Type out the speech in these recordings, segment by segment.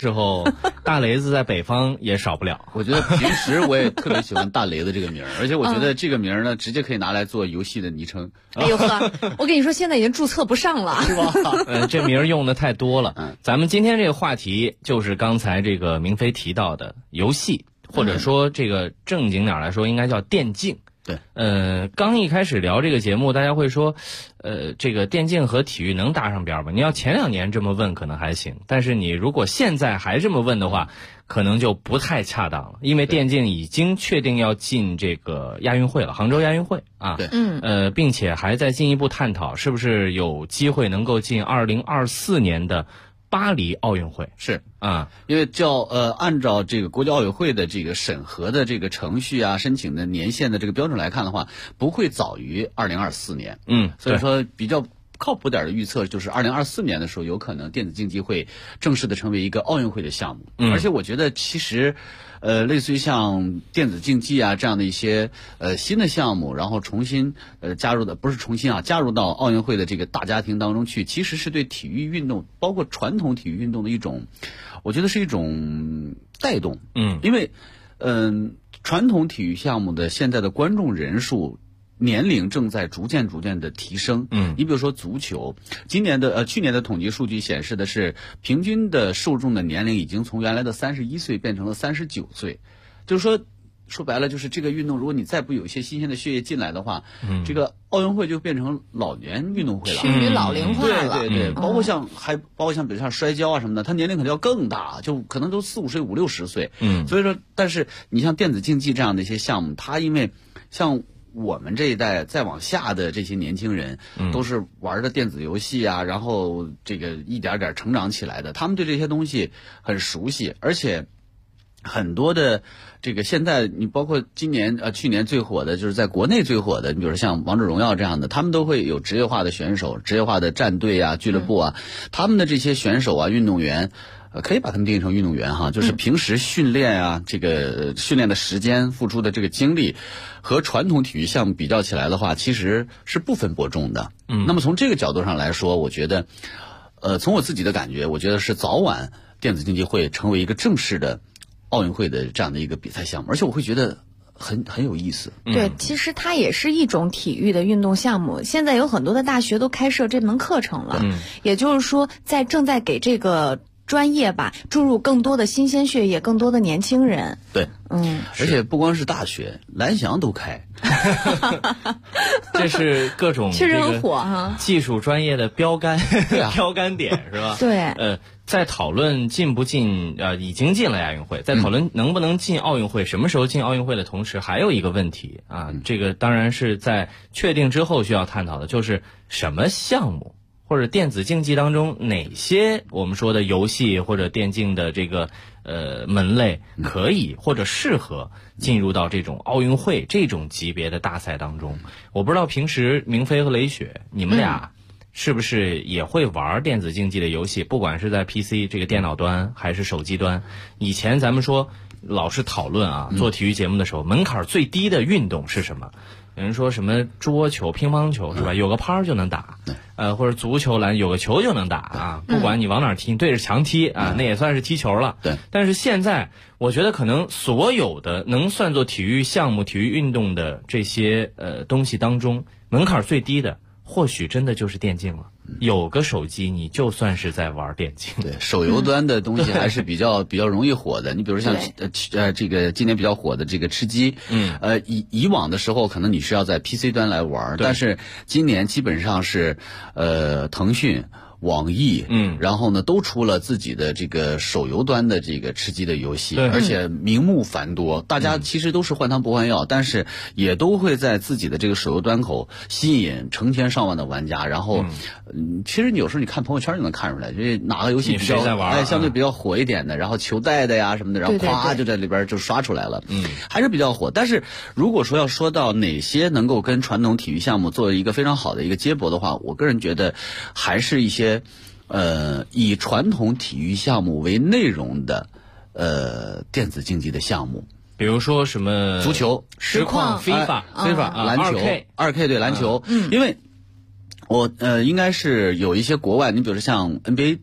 时候，大雷子在北方也少不了。 我觉得平时我也特别喜欢大雷子这个名儿，而且我觉得这个名儿呢，直接可以拿来做游戏的昵称。 哎呦呵，我跟你说，现在已经注册不上了， 是吧？ 这名儿用的太多了。咱们今天这个话题就是刚才这个明飞提到的游戏，或者说这个正经点来说，应该叫电竞。 对， 刚一开始聊这个节目，大家会说，这个电竞和体育能搭上边吗？你要前2年这么问可能还行，但是你如果现在还这么问的话，可能就不太恰当了，因为电竞已经确定要进这个亚运会了，杭州亚运会啊， 对， 并且还在进一步探讨是不是有机会能够进2024年的巴黎奥运会。 是啊， 因为按照这个国际奥委会的这个审核的这个程序啊，申请的年限的这个标准来看的话，不会早于2024年。所以说比较靠谱点的预测就是2024年的时候，有可能电子竞技会正式的成为一个奥运会的项目。而且我觉得其实类似于像电子竞技啊这样的一些新的项目，然后重新加入到奥运会的这个大家庭当中去，其实是对体育运动，包括传统体育运动的一种，我觉得是一种带动。因为传统体育项目的现在的观众人数年龄正在逐渐的提升。你比如说足球，去年的统计数据显示的是，平均的受众的年龄已经从原来的31岁变成了39岁，就是说白了，就是这个运动，如果你再不有一些新鲜的血液进来的话，这个奥运会就变成老年运动会了， 趋于老龄化了。 对，包括像比如像摔跤啊什么的，它年龄可能要更大，就可能都4、5岁、5、60岁。所以说，但是你像电子竞技这样的一些项目，它因为像我们这一代再往下的这些年轻人，都是玩的电子游戏啊，然后这个一点点成长起来的，他们对这些东西很熟悉，而且很多的这个现在你包括去年最火的，就是在国内最火的，你比如说像王者荣耀这样的，他们都会有职业化的选手、职业化的战队啊、俱乐部啊，他们的这些选手啊、运动员。可以把他们定义成运动员哈，就是平时训练啊，这个训练的时间、付出的这个精力，和传统体育项目比较起来的话，其实是不分伯仲的。那么从这个角度上来说，我觉得，从我自己的感觉，我觉得是早晚电子竞技会成为一个正式的奥运会的这样的一个比赛项目，而且我会觉得很有意思。 对，其实它也是一种体育的运动项目。现在有很多的大学都开设这门课程了，也就是说，正在给这个专业吧注入更多的新鲜血液，更多的年轻人。 对，而且不光是大学，蓝翔都开， 这是各种确实很火哈， 技术专业的标杆点是吧？ 对， 在讨论进不进已经进了亚运会，在讨论能不能进奥运会，什么时候进奥运会的同时，还有一个问题啊，这个当然是在确定之后需要探讨的，就是什么项目或者电子竞技当中哪些我们说的游戏或者电竞的这个门类可以或者适合进入到这种奥运会这种级别的大赛当中。我不知道平时明飞和雷雪你们俩是不是也会玩电子竞技的游戏，不管是在 PC 这个电脑端还是手机端。以前咱们说老是讨论啊，做体育节目的时候，门槛最低的运动是什么？有人说什么桌球、乒乓球是吧？有个拍儿就能打，或者足球、篮有个球就能打啊。不管你往哪儿踢，你对着墙踢啊，那也算是踢球了。 对。 但是现在，我觉得可能所有的能算作体育项目、体育运动的这些东西当中，门槛最低的，或许真的就是电竞了。有个手机，你就算是在玩电竞。 对，手游端的东西还是比较容易火的。你比如像这个今年比较火的这个吃鸡，以往的时候可能你是要在 PC 端来玩，但是今年基本上是腾讯、网易，然后呢都出了自己的这个手游端的这个吃鸡的游戏，而且名目繁多，大家其实都是换汤不换药，但是也都会在自己的这个手游端口吸引成千上万的玩家。然后，其实你有时候你看朋友圈就能看出来，这哪个游戏比较相对比较火一点的，然后球带的呀什么的，然后咵就在里边就刷出来了，还是比较火。但是如果说要说到哪些能够跟传统体育项目作为一个非常好的一个接驳的话，我个人觉得还是一些以传统体育项目为内容的电子竞技的项目， 比如说什么足球、 实况、FIFA、 篮球、2K 对篮球，因为我应该是有一些国外，你比如说像 NBA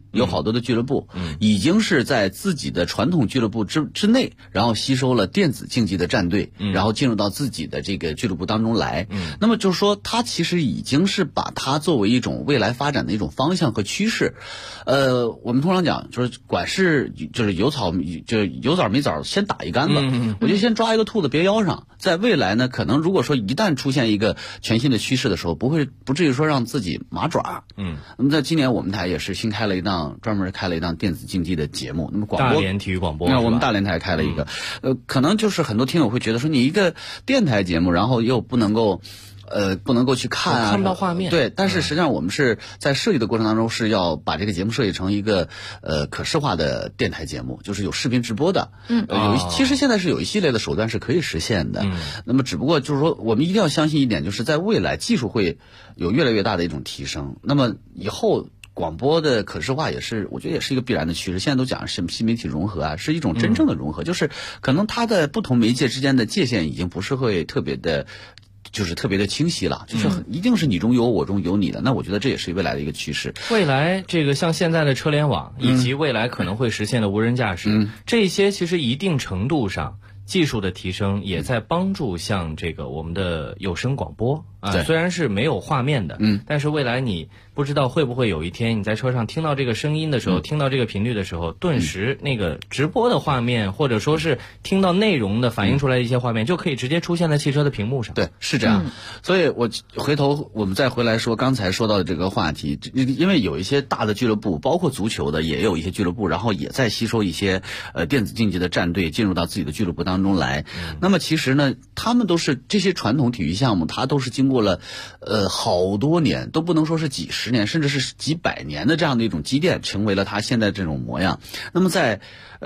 有好多的俱乐部，已经是在自己的传统俱乐部之内，然后吸收了电子竞技的战队，然后进入到自己的这个俱乐部当中来。那么就是说，它其实已经是把它作为一种未来发展的一种方向和趋势。我们通常讲，就是管是就是有枣没枣，先打一竿子。我就先抓一个兔子别腰上。在未来呢，可能如果说一旦出现一个全新的趋势的时候，不至于说让自己麻爪。那么在今年我们台也是新专门开了一档电子竞技的节目。那么广播大连体育广播， 那我们大连台开了一个，可能就是很多听友会觉得说，你一个电台节目，然后又不能够去看啊， 看不到画面。 对，但是实际上我们是在设计的过程当中是要把这个节目设计成一个可视化的电台节目，就是有视频直播的。其实现在是有一系列的手段是可以实现的。那么只不过就是说，我们一定要相信一点，就是在未来技术会有越来越大的一种提升。那么以后广播的可视化我觉得也是一个必然的趋势。现在都讲是新媒体融合啊，是一种真正的融合，就是可能它的不同媒介之间的界限已经不是会特别的清晰了，就是一定是你中有我中有你的。那我觉得这也是未来的一个趋势。 未来这个像现在的车联网，以及未来可能会实现的无人驾驶，这些其实一定程度上技术的提升也在帮助像这个我们的有声广播啊，虽然是没有画面的，但是未来你不知道会不会有一天你在车上听到这个声音的时候，听到这个频率的时候，顿时那个直播的画面，或者说是听到内容的反映出来的一些画面，就可以直接出现在汽车的屏幕上。 对，是这样。所以我回头我们再回来说刚才说到的这个话题，因为有一些大的俱乐部，包括足球的也有一些俱乐部，然后也在吸收一些电子竞技的战队进入到自己的俱乐部当中来。那么其实呢，他们都是这些传统体育项目，它都是经过了好多年，都不能说是几十年，甚至是几百年的这样的一种积淀，成为了它现在这种模样。那么在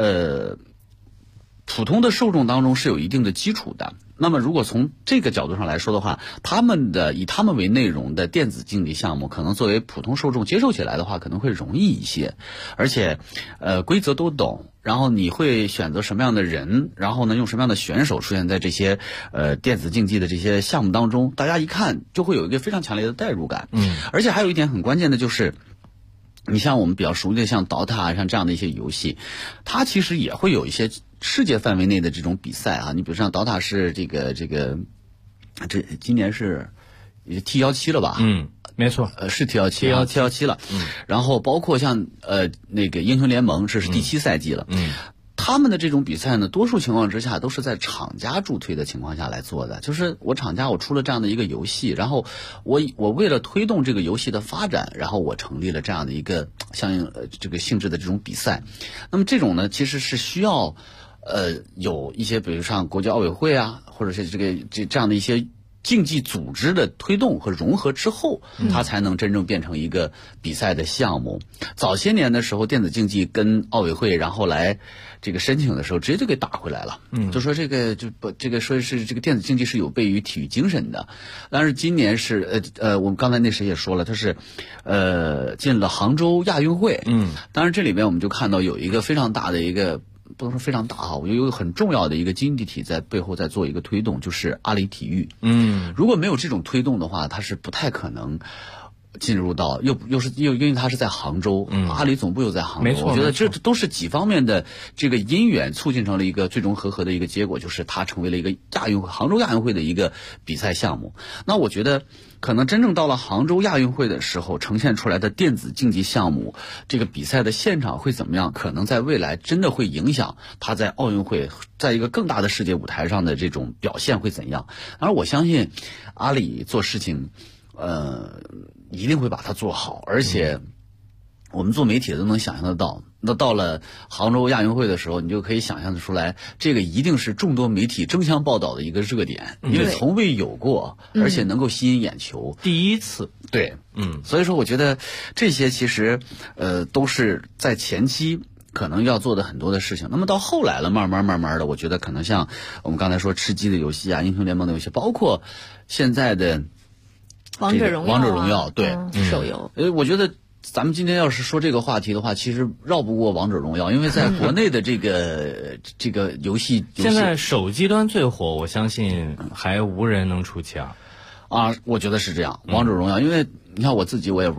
普通的受众当中是有一定的基础的。那么如果从这个角度上来说的话，以他们为内容的电子竞技项目，可能作为普通受众接受起来的话，可能会容易一些，而且规则都懂，然后你会选择什么样的人，然后呢用什么样的选手出现在这些电子竞技的这些项目当中，大家一看就会有一个非常强烈的代入感。而且还有一点很关键的就是，你像我们比较熟悉的像 DOTA 像这样的一些游戏，它其实也会有一些世界范围内的这种比赛啊。你比如像 DOTA 是这今年是T17了吧？ 没错， 是 T17 了。然后包括像那个英雄联盟是第7赛季了。他们的这种比赛呢，多数情况之下都是在厂家助推的情况下来做的。就是厂家我出了这样的一个游戏，然后我为了推动这个游戏的发展，然后我成立了这样的一个相应这个性质的这种比赛。那么这种呢，其实是需要有一些比如像国际奥委会啊，或者是这样的一些竞技组织的推动和融合之后，它才能真正变成一个比赛的项目。早些年的时候，电子竞技跟奥委会然后来这个申请的时候，直接就给打回来了。就说说是这个电子竞技是有悖于体育精神的。但是今年是我们刚才那谁也说了，他是进了杭州亚运会。当然这里面我们就看到有一个非常大的一个。不能说非常大哈，我觉得有一个很重要的一个经济体在背后在做一个推动，就是阿里体育。如果没有这种推动的话，它是不太可能进入到又因为它是在杭州，阿里总部又在杭州， 没错， 我觉得这都是几方面的这个因缘促进成了一个最终合的一个结果，就是它成为了一个杭州亚运会的一个比赛项目。那我觉得可能真正到了杭州亚运会的时候，呈现出来的电子竞技项目这个比赛的现场会怎么样，可能在未来真的会影响它在奥运会在一个更大的世界舞台上的这种表现会怎样。而我相信阿里做事情一定会把它做好，而且我们做媒体的都能想象得到。那到了杭州亚运会的时候，你就可以想象得出来，这个一定是众多媒体争相报道的一个热点，因为从未有过，而且能够吸引眼球， 第一次。 对，所以说我觉得这些其实都是在前期可能要做的很多的事情。那么到后来了，慢慢的，我觉得可能像我们刚才说吃鸡的游戏啊，英雄联盟的游戏，包括现在的王者荣耀， 对， 手游。 我觉得咱们今天要是说这个话题的话，其实绕不过王者荣耀，因为在国内的这个游戏现在手机端最火，我相信还无人能出其二。 我觉得是这样。王者荣耀，因为你看我自己我也玩，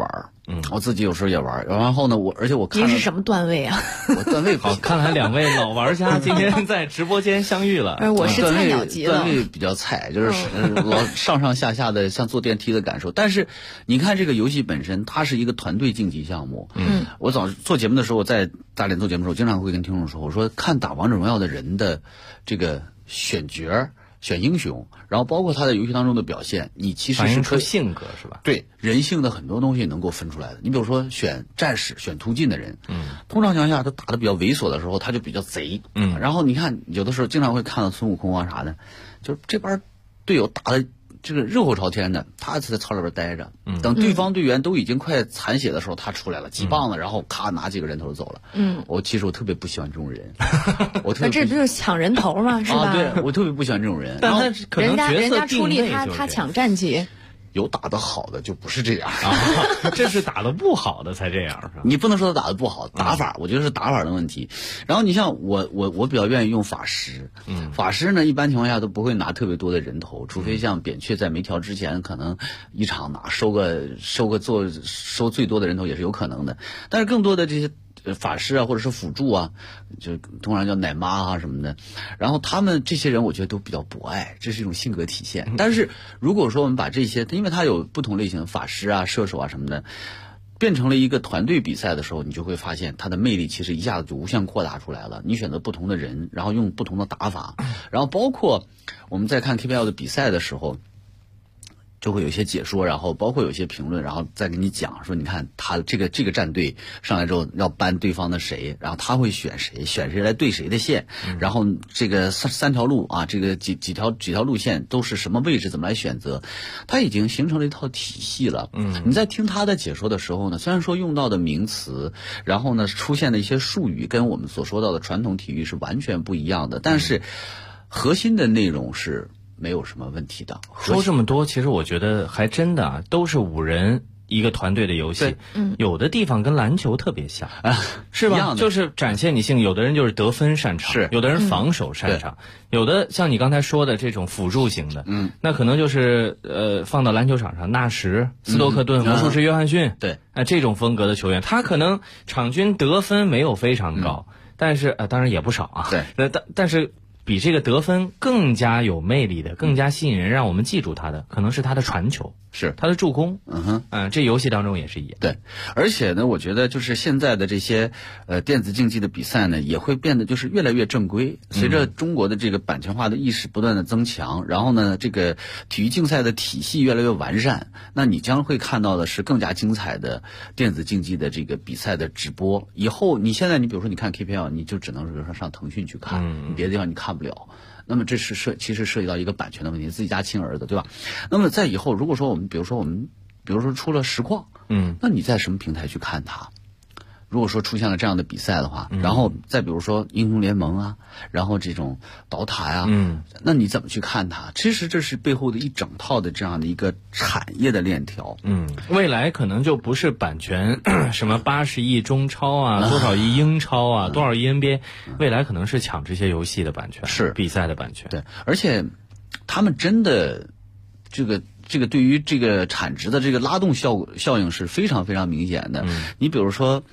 我自己有时候也玩，然后呢，而且我看您是什么段位啊？ 我段位好，看来两位老玩家今天在直播间相遇了。 我是菜鸟级的， 段位比较菜，就是老上上下下的像坐电梯的感受。但是你看这个游戏本身，它是一个团队竞技项目。我早做节目的时候，在大连做节目的时候，经常会跟听众说，我说看打王者荣耀的人的这个选角。选英雄，然后包括他在游戏当中的表现，你其实是反映出性格是吧？ 对人性的很多东西能够分出来的。你比如说选战士、选突进的人，通常情况下他打得比较猥琐的时候，他就比较贼，然后你看有的时候经常会看到孙悟空啊啥的，就是这边队友打的这个热火朝天的，他在操里边待着，等对方队员都已经快残血的时候，他出来了，几棒子，然后咔拿几个人头走了。其实我特别不喜欢这种人， 那这不就是抢人头吗？是吧？ 对，我特别不喜欢这种人。 但他可能人家出力，他抢战绩。 有打得好的就不是这样这是打得不好的才这样，是吧？ 你不能说他打得不好，打法我觉得是打法的问题。然后你像我比较愿意用法师，法师呢一般情况下都不会拿特别多的人头，除非像扁鹊在没调之前，可能一场拿收最多的人头也是有可能的，但是更多的这些法师啊，或者是辅助啊，就通常叫奶妈啊什么的，然后他们这些人我觉得都比较博爱，这是一种性格体现。但是如果说我们把这些，因为它有不同类型的法师啊、射手啊什么的，变成了一个团队比赛的时候，你就会发现它的魅力其实一下子就无限扩大出来了。你选择不同的人，然后用不同的打法，然后包括我们在看 KPL 的比赛的时候，就会有些解说，然后包括有些评论，然后再给你讲说，你看他这个战队上来之后要搬对方的谁，然后他会选谁来对谁的线，然后这个三条路啊，这个几条路线都是什么位置，怎么来选择，他已经形成了一套体系了。你在听他的解说的时候呢，虽然说用到的名词，然后呢出现的一些术语跟我们所说到的传统体育是完全不一样的，但是核心的内容是没有什么问题的。 说这么多，其实我觉得还真的都是5人一个团队的游戏，有的地方跟篮球特别像，是吧？就是展现你性，有的人就是得分擅长，有的人防守擅长，有的像你刚才说的这种辅助型的，那可能就是放到篮球场上，纳什、斯托克顿、魔术师约翰逊， 对， 这种风格的球员，他可能场均得分没有非常高，但是当然也不少啊， 对， 但是比这个得分更加有魅力的，更加吸引人，让我们记住他的，可能是他的传球， 是他的助攻。这游戏当中也是一样。 对，而且呢，我觉得就是现在的这些电子竞技的比赛呢，也会变得就是越来越正规。随着中国的这个版权化的意识不断的增强，然后呢，这个体育竞赛的体系越来越完善，那你将会看到的是更加精彩的电子竞技的这个比赛的直播。以后你现在你比如说你看 KPL， 你就只能是说上腾讯去看，你别的地方你看不了。那么这是其实涉及到一个版权的问题，自己家亲儿子，对吧？那么在以后，如果说我们比如说出了实况，那你在什么平台去看它？如果说出现了这样的比赛的话，然后再比如说英雄联盟啊，然后这种DOTA呀，那你怎么去看它？其实这是背后的一整套的这样的一个产业的链条。 未来可能就不是版权什么80亿中超啊，多少亿英超啊，多少亿 NBA，未来可能是抢这些游戏的版权， 是比赛的版权。 对，而且他们真的这个对于这个产值的这个拉动效应是非常非常明显的。你比如说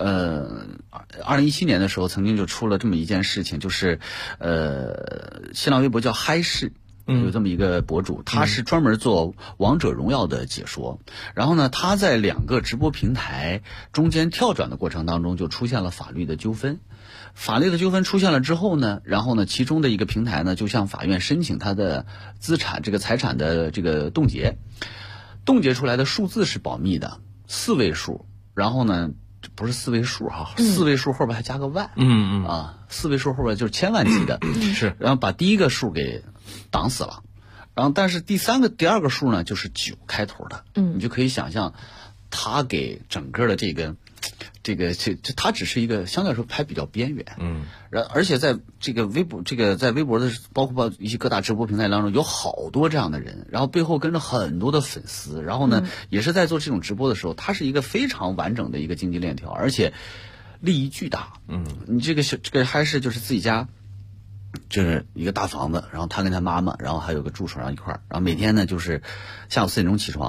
2017年的时候曾经就出了这么一件事情，就是新浪微博叫嗨视，有这么一个博主，他是专门做王者荣耀的解说，然后呢他在2个直播平台中间跳转的过程当中就出现了法律的纠纷。法律的纠纷出现了之后呢，然后呢其中的一个平台呢就向法院申请他的资产这个财产的这个冻结出来的数字是保密的，4位数，然后呢不是4位数哈，4位数后边还加个万，4位数后边就是千万级的， 是， 然后把第一个数给挡死了，然后但是第2个数呢就是9开头的，你就可以想象他给整个的这它只是一个相对来说还比较边缘，而且在这个微博在微博的包括一些各大直播平台当中有好多这样的人，然后背后跟着很多的粉丝，然后呢也是在做这种直播的时候，它是一个非常完整的一个经济链条，而且利益巨大。你这个还是就是自己家就是一个大房子，然后他跟他妈妈，然后还有个助手，然后一块儿，然后每天呢就是下午4点钟起床，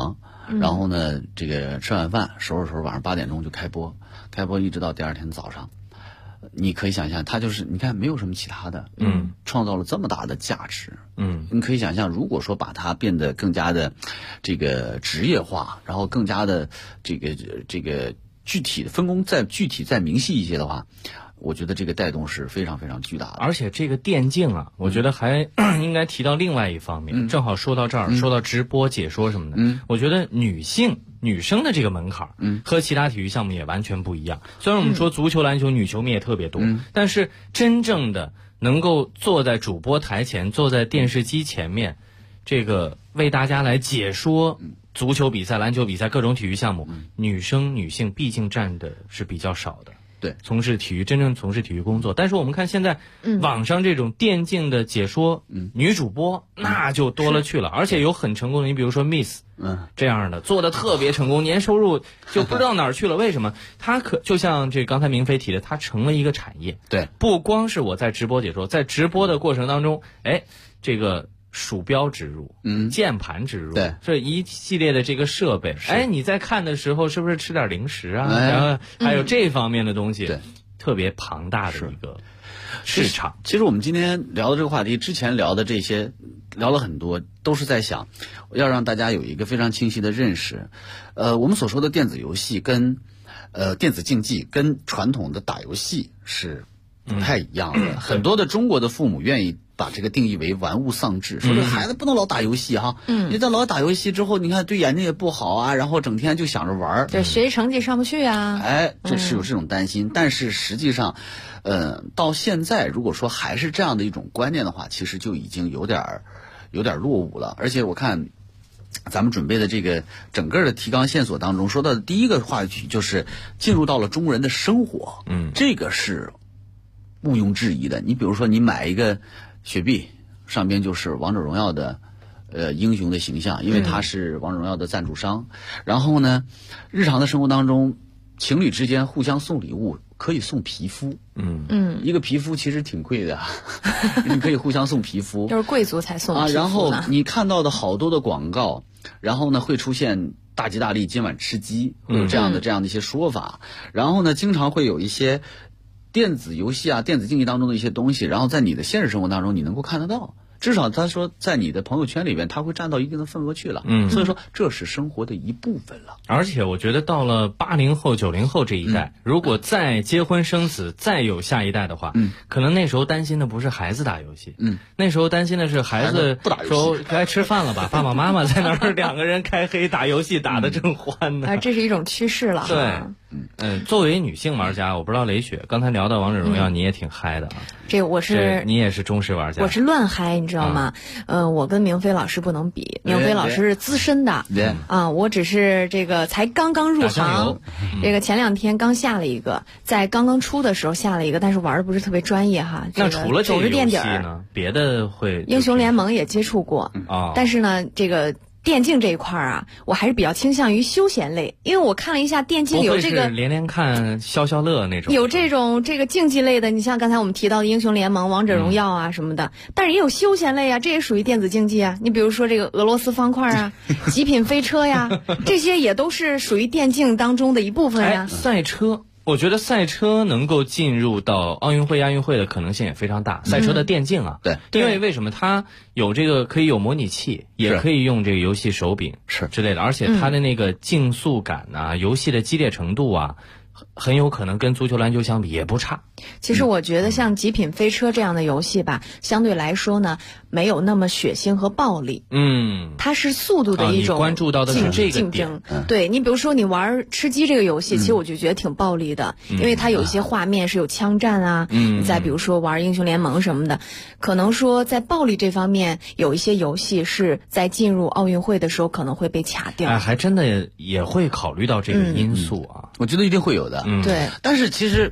然后呢，这个吃晚饭收拾晚上8点钟就开播一直到第二天早上。你可以想象，它就是你看没有什么其他的，创造了这么大的价值，你可以想象，如果说把它变得更加的这个职业化，然后更加的这个具体的分工再明细一些的话，我觉得这个带动是非常非常巨大的。 而且这个电竞啊，我觉得还应该提到另外一方面，正好说到这儿，说到直播解说什么的，我觉得女生的这个门槛，和其他体育项目也完全不一样。虽然我们说足球、篮球女球迷也特别多，但是真正的能够坐在主播台前，坐在电视机前面，这个为大家来解说足球比赛、篮球比赛各种体育项目，女性毕竟占的是比较少的。 对， 真正从事体育工作。但是我们看现在网上这种电竞的解说，女主播那就多了去了，而且有很成功的，你比如说 Miss，这样的做的特别成功，年收入就不知道哪儿去了。为什么？她就像这刚才明飞提的，她成了一个产业。 对， 不光是我在直播解说，在直播的过程当中，这个鼠标植入，键盘植入， 对， 这一系列的这个设备，你在看的时候是不是吃点零食啊？然后还有这方面的东西， 对， 特别庞大的一个市场。 其实我们今天聊的这个话题，之前聊的这些聊了很多，都是在想要让大家有一个非常清晰的认识。我们所说的电子游戏跟电子竞技跟传统的打游戏是不太一样的。很多的中国的父母愿意把这个定义为玩物丧志，说这孩子不能老打游戏哈。你在老打游戏之后，你看对眼睛也不好啊，然后整天就想着玩， 对学习成绩上不去啊。 这是有这种担心，但是实际上，到现在如果说还是这样的一种观念的话，其实就已经有点落伍了。而且我看咱们准备的这个整个的提纲线索当中说到的第一个话题就是进入到了中国人的生活，这个是毋庸置疑的。你比如说你买一个雪碧，上边就是王者荣耀的英雄的形象，因为他是王者荣耀的赞助商。然后呢，日常的生活当中，情侣之间互相送礼物，可以送皮肤。一个皮肤其实挺贵的，你可以互相送皮肤， 就是贵族才送皮肤呢。 然后你看到的好多的广告，然后呢会出现大吉大利，今晚吃鸡，会有这样的一些说法。然后呢，经常会有一些电子游戏啊、电子竞技当中的一些东西，然后在你的现实生活当中你能够看得到，至少他说在你的朋友圈里面，他会占到一定的份额去了。所以说这是生活的一部分了。 而且我觉得到了80后、90后这一代，如果再结婚生子，再有下一代的话，可能那时候担心的不是孩子打游戏，那时候担心的是孩子不打游戏， 说该吃饭了吧，爸爸妈妈在那儿两个人开黑打游戏，打得正欢呢。 这是一种趋势了。 对，作为女性玩家，我不知道雷雪刚才聊到王者荣耀，你也挺嗨的啊。你也是忠实玩家。 我是乱嗨，你知道吗？我跟明飞老师不能比，明飞老师是资深的，我只是这个才刚刚入行，这个前2天刚下了一个，在刚刚出的时候下了一个，但是玩的不是特别专业哈。 那除了这个游戏呢， 别的会英雄联盟也接触过但是呢，这个电竞这一块啊，我还是比较倾向于休闲类，因为我看了一下电竞有这个连看消消乐那种， 有这个竞技类的，你像刚才我们提到的英雄联盟、王者荣耀啊什么的，但是也有休闲类啊，这也属于电子竞技啊。你比如说这个俄罗斯方块啊、极品飞车呀，这些也都是属于电竞当中的一部分呀。 赛车。我觉得赛车能够进入到奥运会、亚运会的可能性也非常大。赛车的电竞啊， 对， 因为为什么它有这个可以有模拟器，也可以用这个游戏手柄之类的，而且它的那个竞速感啊、游戏的激烈程度啊，很有可能跟足球、篮球相比也不差。 其实我觉得像极品飞车这样的游戏吧，相对来说呢，没有那么血腥和暴力。它是速度的一种你关注到的是这个竞争。对，你比如说你玩吃鸡这个游戏，其实我就觉得挺暴力的，因为它有一些画面是有枪战啊。你再比如说玩英雄联盟什么的，可能说在暴力这方面有一些游戏是在进入奥运会的时候可能会被卡掉。 还真的也会考虑到这个因素啊。 我觉得一定会有的。 对， 但是其实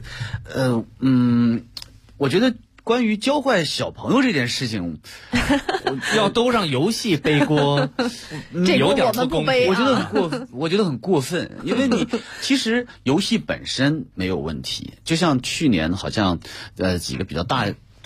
我觉得关于教坏小朋友这件事情， 要都让游戏背锅，有点不公平。 我觉得很过分，因为你其实游戏本身没有问题，就像去年好像几个比较大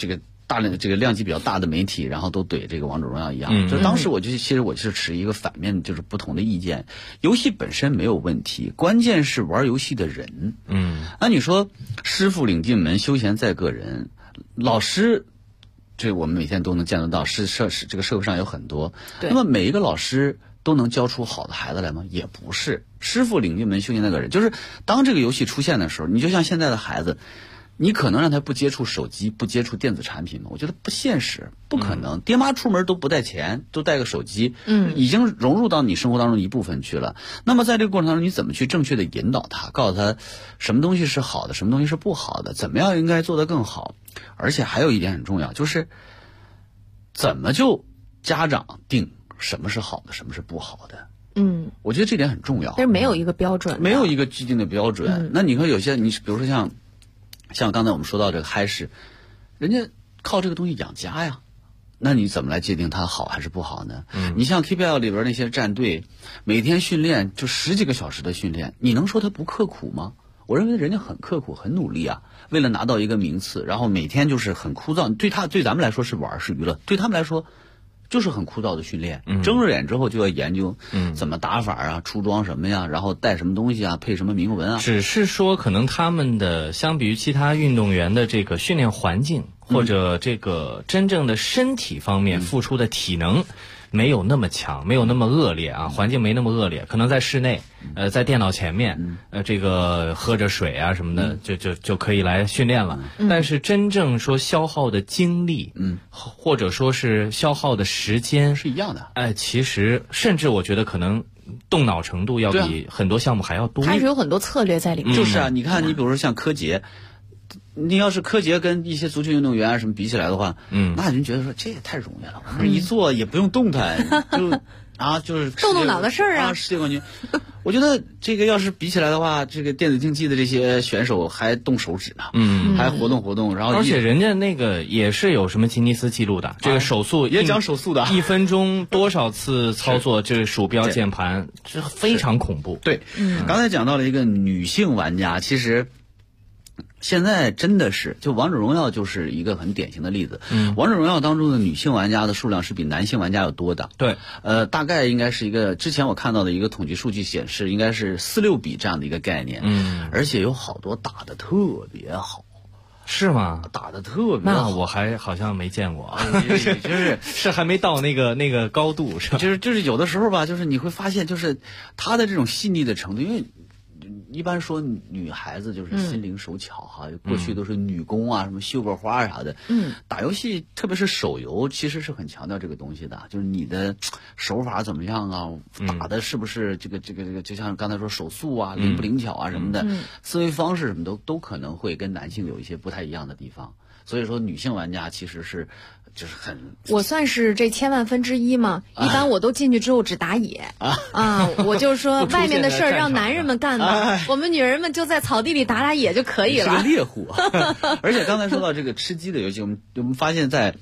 大量这个量级比较大的媒体，然后都怼这个王者荣耀一样。就是当时其实我是持一个反面，就是不同的意见。游戏本身没有问题，关键是玩游戏的人。那你说师傅领进门，休闲在个人，老师。这我们每天都能见得到，这个社会上有很多。那么每一个老师都能教出好的孩子来吗？也不是。师傅领进门，修行那个人，就是当这个游戏出现的时候，你就像现在的孩子，你可能让他不接触手机，不接触电子产品吗？我觉得不现实，不可能。爹妈出门都不带钱，都带个手机，已经融入到你生活当中一部分去了。那么在这个过程当中，你怎么去正确的引导他，告诉他什么东西是好的，什么东西是不好的，怎么样应该做得更好？而且还有一点很重要，就是怎么就家长定什么是好的，什么是不好的。我觉得这点很重要。 但是没有一个标准， 没有一个既定的标准。那你看有些，你比如说像刚才我们说到这个嗨市，人家靠这个东西养家呀，那你怎么来界定它好还是不好呢？你像 KPL 里边那些战队，每天训练就10几个小时的训练，你能说他不刻苦吗？我认为人家很刻苦，很努力啊，为了拿到一个名次，然后每天就是很枯燥。对咱们来说是玩是娱乐，对他们来说就是很枯燥的训练。睁着眼之后就要研究怎么打法啊，出装什么呀，然后带什么东西啊，配什么铭文啊。 只是说可能他们的相比于其他运动员的这个训练环境，或者这个真正的身体方面付出的体能没有那么强，没有那么恶劣啊，环境没那么恶劣，可能在室内，在电脑前面，这个喝着水啊什么的，就可以来训练了。但是真正说消耗的精力，或者说是消耗的时间是一样的。 其实甚至我觉得可能动脑程度要比很多项目还要多。 它是有很多策略在里面。 就是啊，你看，你比如说像柯洁。你要是柯洁跟一些足球运动员啊什么比起来的话，那人觉得说这也太容易了，我们一坐也不用动弹，就是动脑的事儿啊， 世界冠军。我觉得这个要是比起来的话，这个电子竞技的这些选手还动手指呢，还活动，然后而且人家那个也是有什么吉尼斯记录的，这个手速也讲手速的 ，1分钟多少次操作这鼠标键盘，这非常恐怖。 对，刚才讲到了一个女性玩家，其实。现在真的是，就王者荣耀就是一个很典型的例子。王者荣耀当中的女性玩家的数量是比男性玩家要多的。 对， 大概应该是一个之前我看到的一个统计数据显示，应该是4-6比这样的一个概念。而且有好多打得特别好。 是吗？ 打得特别好， 那我还好像没见过，是还没到那个高度，是吧？ 就是有的时候吧，就是你会发现，就是她的这种细腻的程度，因为。一般说女孩子就是心灵手巧哈，过去都是女工啊，什么绣个花啥的。打游戏特别是手游，其实是很强调这个东西的，就是你的手法怎么样啊，打的是不是这个，就像刚才说手速啊，灵不灵巧啊什么的，思维方式什么都可能会跟男性有一些不太一样的地方。所以说，女性玩家其实是就是很， 我算是这1000万分之一嘛。一般我都进去之后只打野我就说外面的事儿让男人们干吧，我们女人们就在草地里打打野就可以了。 是个猎户而且刚才说到这个吃鸡的游戏，我们发现在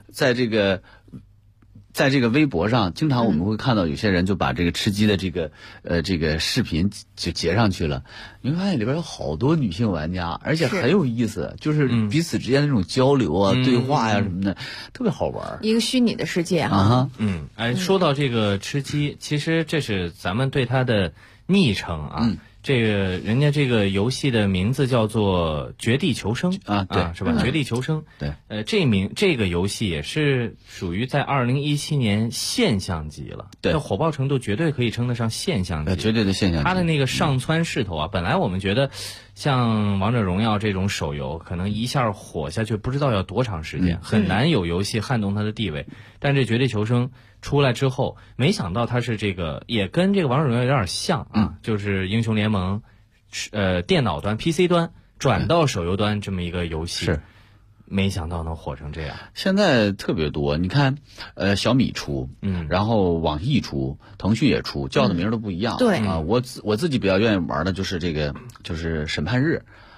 这个微博上，经常我们会看到有些人就把这个吃鸡的这个视频就截上去了。你会发现里边有好多女性玩家，而且很有意思，就是彼此之间的这种交流啊、对话呀什么的，特别好玩。 一个虚拟的世界哈。 说到这个吃鸡，其实这是咱们对它的昵称啊。这个人家这个游戏的名字叫做《绝地求生》 对， 是吧？绝地求生， 对， 这个游戏也是属于在2017年现象级了， 对， 这火爆程度绝对可以称得上现象级， 绝对的现象级。 它的那个上蹿势头啊，本来我们觉得像王者荣耀这种手游，可能一下火下去不知道要多长时间，很难有游戏撼动它的地位。但这绝地求生出来之后，没想到它是这个也跟这个王者荣耀有点像啊，就是英雄联盟，电脑端 PC 端转到手游端这么一个游戏， 是没想到能火成这样。 现在特别多，你看，小米出，然后网易出，腾讯也出，叫的名都不一样。 对啊，我自己比较愿意玩的就是这个，就是审判日。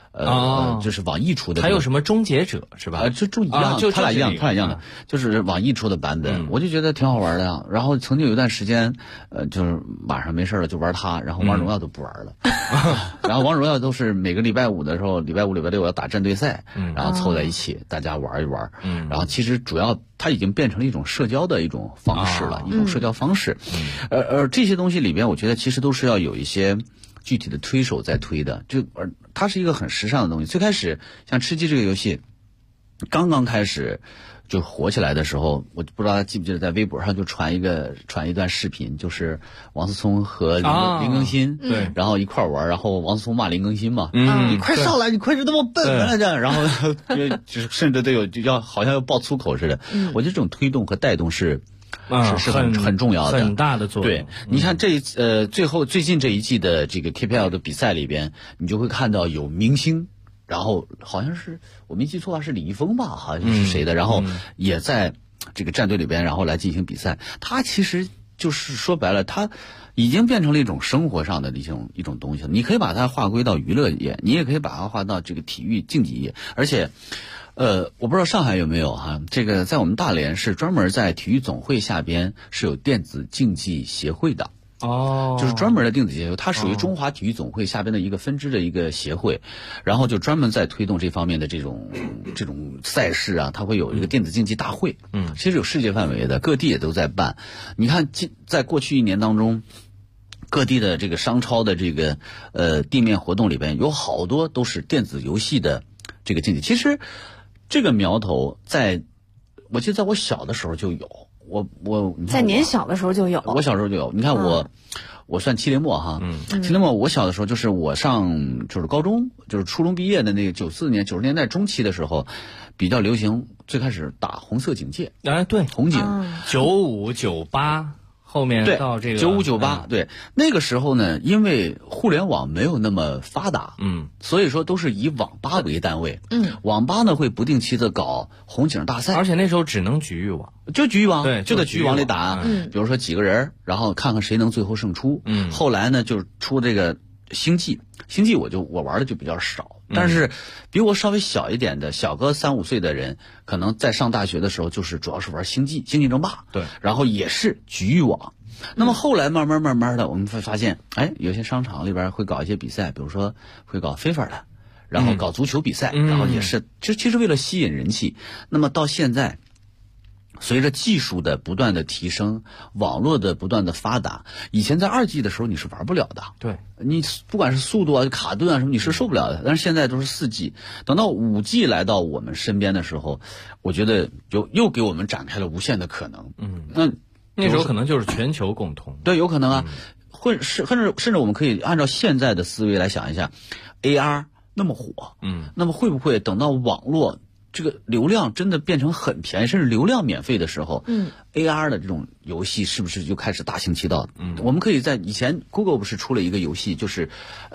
就是网易出的。 还有什么终结者是吧？ 就一样，他俩一样的，就是网易出的版本，我就觉得挺好玩的呀。然后曾经有一段时间，就是晚上没事了就玩它，然后王者荣耀都不玩了。然后王者荣耀都是每个礼拜五的时候，礼拜五、礼拜六要打战队赛，然后凑在一起大家玩一玩。然后其实主要它已经变成了一种社交的一种方式了，一种社交方式。而这些东西里边，我觉得其实都是要有一些具体的推手在推的，它是一个很时尚的东西。最开始像吃鸡这个游戏刚刚开始就火起来的时候，我不知道大家记不记得在微博上就传一段视频，就是王思聪和林更新， 对， 然后一块玩，然后王思聪骂林更新嘛，你快上来，你快是那么笨来着，然后就是甚至都有好像要爆粗口似的。我觉得这种推动和带动是很重要的， 很大的作用。 对，你看最近这一季的这个 KPL 的比赛里边，你就会看到有明星，然后好像是我没记错的话是李易峰吧，好像是谁的，然后也在这个战队里边，然后来进行比赛。他其实就是说白了，他已经变成了一种生活上的一种东西。你可以把它划归到娱乐业，你也可以把它划到这个体育竞技业，而且。我不知道上海有没有哈，这个在我们大连是专门在体育总会下边是有电子竞技协会的。就是专门的电子协会，它属于中华体育总会下边的一个分支的一个协会，然后就专门在推动这方面的这种赛事啊，它会有一个电子竞技大会。其实有世界范围的，各地也都在办。你看在过去1年当中，各地的这个商超的这个地面活动里边有好多都是电子游戏的这个竞技。其实这个苗头我记得在我小的时候就有， 在您小的时候就有， 我小时候就有。你看我算70末哈，70末我小的时候就是我上就是高中就是初中毕业的那个90年代中期的时候，比较流行，最开始打红色警戒， 对， 红警 95、98。后面到这个 95、98，对，那个时候呢，因为互联网没有那么发达，所以说都是以网吧为单位，网吧呢会不定期的搞红警大赛， 而且那时候只能局域网， 就局域网， 对， 就在局域网里打，比如说几个人，然后看看谁能最后胜出，后来呢就出这个星际我玩的就比较少，但是比我稍微小一点的，小个3、5岁的人，可能在上大学的时候就是主要是玩星际争霸， 对， 然后也是局域网。那么后来慢慢的，我们会发现，有些商场里边会搞一些比赛，比如说会搞FIFA的，然后搞足球比赛，然后也是其实为了吸引人气。那么到现在，随着技术的不断的提升，网络的不断的发达，以前在2G 的时候你是玩不了的， 对， 你不管是速度啊、卡顿啊什么，你是受不了的。但是现在都是4G，等到5G 来到我们身边的时候，我觉得又给我们展开了无限的可能。 那时候可能就是全球共同， 对，有可能啊，甚至我们可以按照现在的思维来想一下 ，AR 那么火，那么会不会等到网络这个流量真的变成很便宜，甚至流量免费的时候，AR 的这种游戏是不是就开始大行其道？我们可以在以前 Google 不是出了一个游戏，就是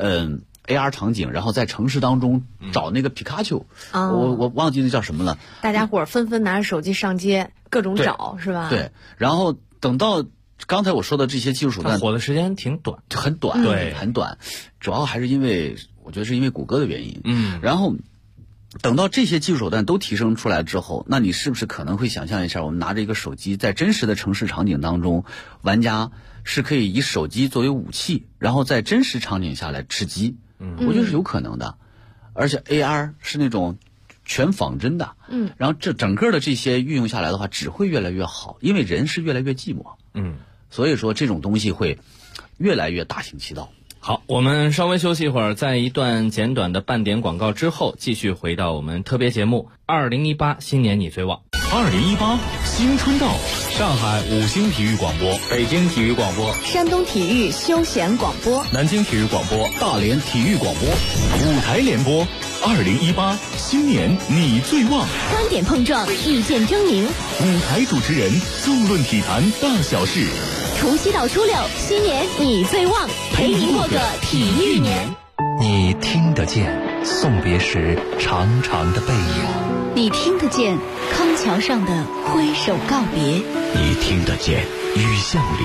AR 场景，然后在城市当中找那个皮卡丘，我忘记那叫什么了。 大家伙纷纷拿着手机上街，各种找，是吧？ 对，然后等到刚才我说的这些技术手段， 火的时间挺短， 很短， 对， 很短，主要还是我觉得是因为谷歌的原因。然后等到这些技术手段都提升出来之后，那你是不是可能会想象一下，我们拿着一个手机，在真实的城市场景当中，玩家是可以以手机作为武器，然后在真实场景下来吃鸡。我觉得是有可能的，而且 AR 是那种全仿真的，然后这整个的这些运用下来的话，只会越来越好，因为人是越来越寂寞，所以说这种东西会越来越大行其道。 好，我们稍微休息一会儿，在一段简短的半点广告之后，继续回到我们特别节目2018新年你最旺。 2018新春到，上海5星体育广播，北京体育广播， 山东体育休闲广播， 南京体育广播， 大连体育广播 ，5台联播。2018新年你最旺， 观点碰撞，意见争鸣 ，5台主持人纵论体坛大小事。 除夕到初6，新年你最旺，陪您过个体育年。 你听得见送别时长长的背影， 你听得见康桥上的挥手告别， 你听得见雨巷里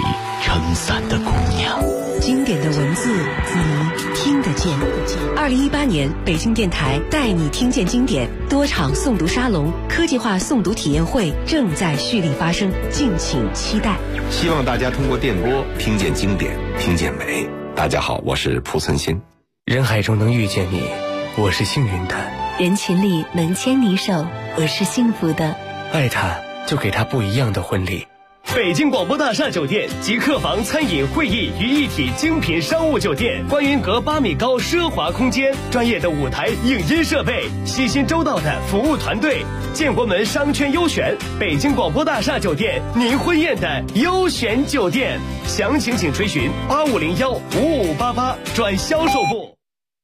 撑伞的姑娘。 经典的文字，你听得见。2018年，北京电台带你听见经典多场诵读沙龙、科技化诵读体验会正在蓄力发生，敬请期待。 希望大家通过电波听见经典，听见美。大家好，我是濮存昕。 人海中能遇见你，我是幸运的； 人群里能牵你手，我是幸福的。 爱他，就给他不一样的婚礼。 北京广播大厦酒店集客房、餐饮、会议于一体精品商务酒店，观云阁8米高奢华空间，专业的舞台影音设备，细心周到的服务团队，建国门商圈优选，北京广播大厦酒店，您婚宴的优选酒店。详情请垂询8501-5588转销售部。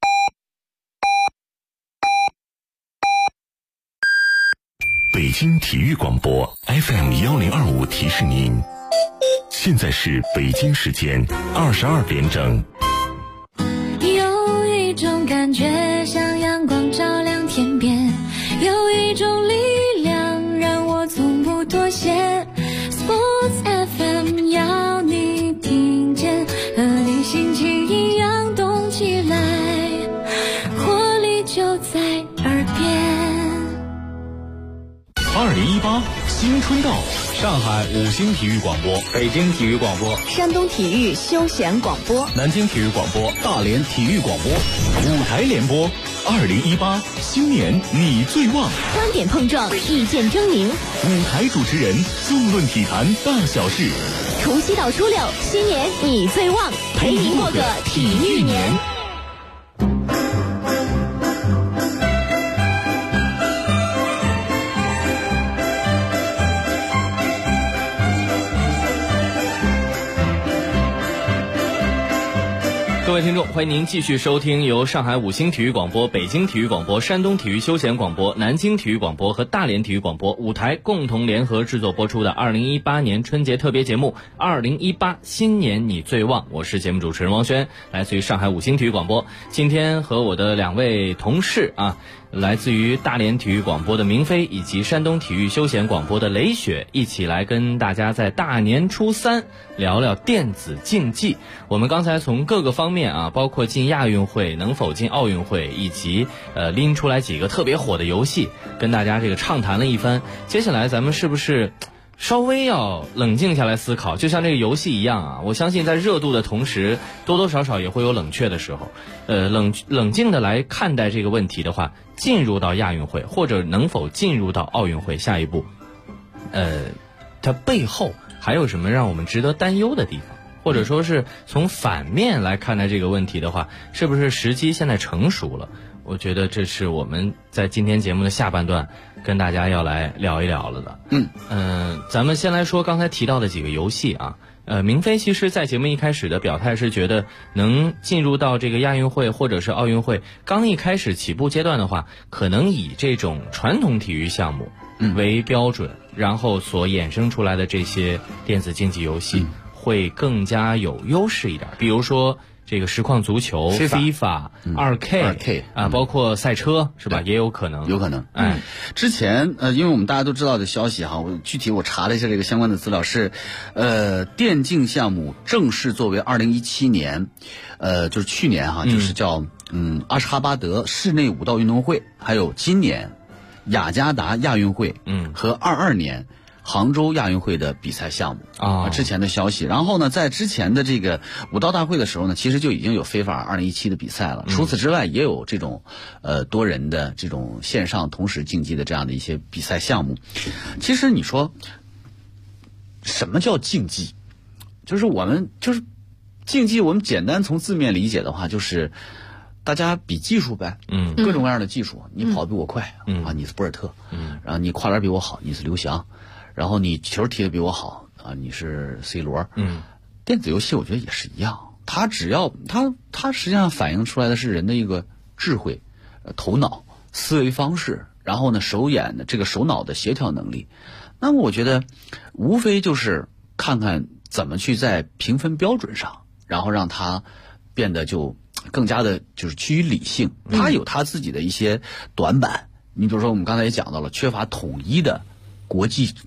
北京体育广播 FM1025提示您，现在是北京时间22点整。 有一种感觉像阳光照亮天边，有一种力量让我从不妥协。 Sports FM 要你听见，和你心情一样动起来，活力就在耳边。 2018新春到，上海5星体育广播、北京体育广播、 山东体育休闲广播、 南京体育广播、大连体育广播舞台联播。2018新年你最旺， 观点碰撞，意见争鸣， 舞台主持人纵论体坛大小事。 除夕到初六，新年你最旺，陪您过个体育年。 各位听众，欢迎您继续收听由上海5星体育广播、北京体育广播、山东体育休闲广播、南京体育广播和大连体育广播舞台共同联合制作播出的2018年春节特别节目2018新年你最旺。我是节目主持人汪轩，来自于上海5星体育广播。今天和我的2位同事来自于大连体育广播的明飞以及山东体育休闲广播的雷雪，一起来跟大家在大年初3聊聊电子竞技。我们刚才从各个方面包括进亚运会、能否进奥运会，以及拎出来几个特别火的游戏，跟大家这个畅谈了一番。接下来咱们是不是稍微要冷静下来思考，就像这个游戏一样我相信在热度的同时，多多少少也会有冷却的时候。冷静的来看待这个问题的话，进入到亚运会或者能否进入到奥运会下一步，它背后还有什么让我们值得担忧的地方？或者说是从反面来看待这个问题的话，是不是时机现在成熟了？我觉得这是我们在今天节目的下半段跟大家要来聊一聊了的。咱们先来说刚才提到的几个游戏明飞其实在节目一开始的表态是觉得能进入到这个亚运会或者是奥运会，刚一开始起步阶段的话，可能以这种传统体育项目为标准，然后所衍生出来的这些电子竞技游戏会更加有优势一点。比如说这个实况足球、FIFA、2K 包括赛车是吧？也有可能。 之前因为我们大家都知道的消息我具体我查了一下这个相关的资料是，电竞项目正式作为2017年，就是去年就是叫阿什哈巴德室内武道运动会，还有今年雅加达亚运会，和22年杭州亚运会的比赛项目之前的消息。然后呢，在之前的这个武道大会的时候呢，其实就已经有非法2017的比赛了。除此之外，也有这种多人的这种线上同时竞技的这样的一些比赛项目。其实你说什么叫竞技？就是竞技，我们简单从字面理解的话，就是大家比技术呗，各种各样的技术，你跑得比我快你是博尔特，然后你跨栏比我好，你是刘翔。然后你球踢得比我好你是 C 罗。电子游戏我觉得也是一样，它只要它实际上反映出来的是人的一个智慧、头脑、思维方式，然后呢手眼的这个手脑的协调能力。那么我觉得无非就是看看怎么去在评分标准上，然后让它变得就更加的就是趋于理性。它有它自己的一些短板，你比如说我们刚才也讲到了，缺乏统一的国际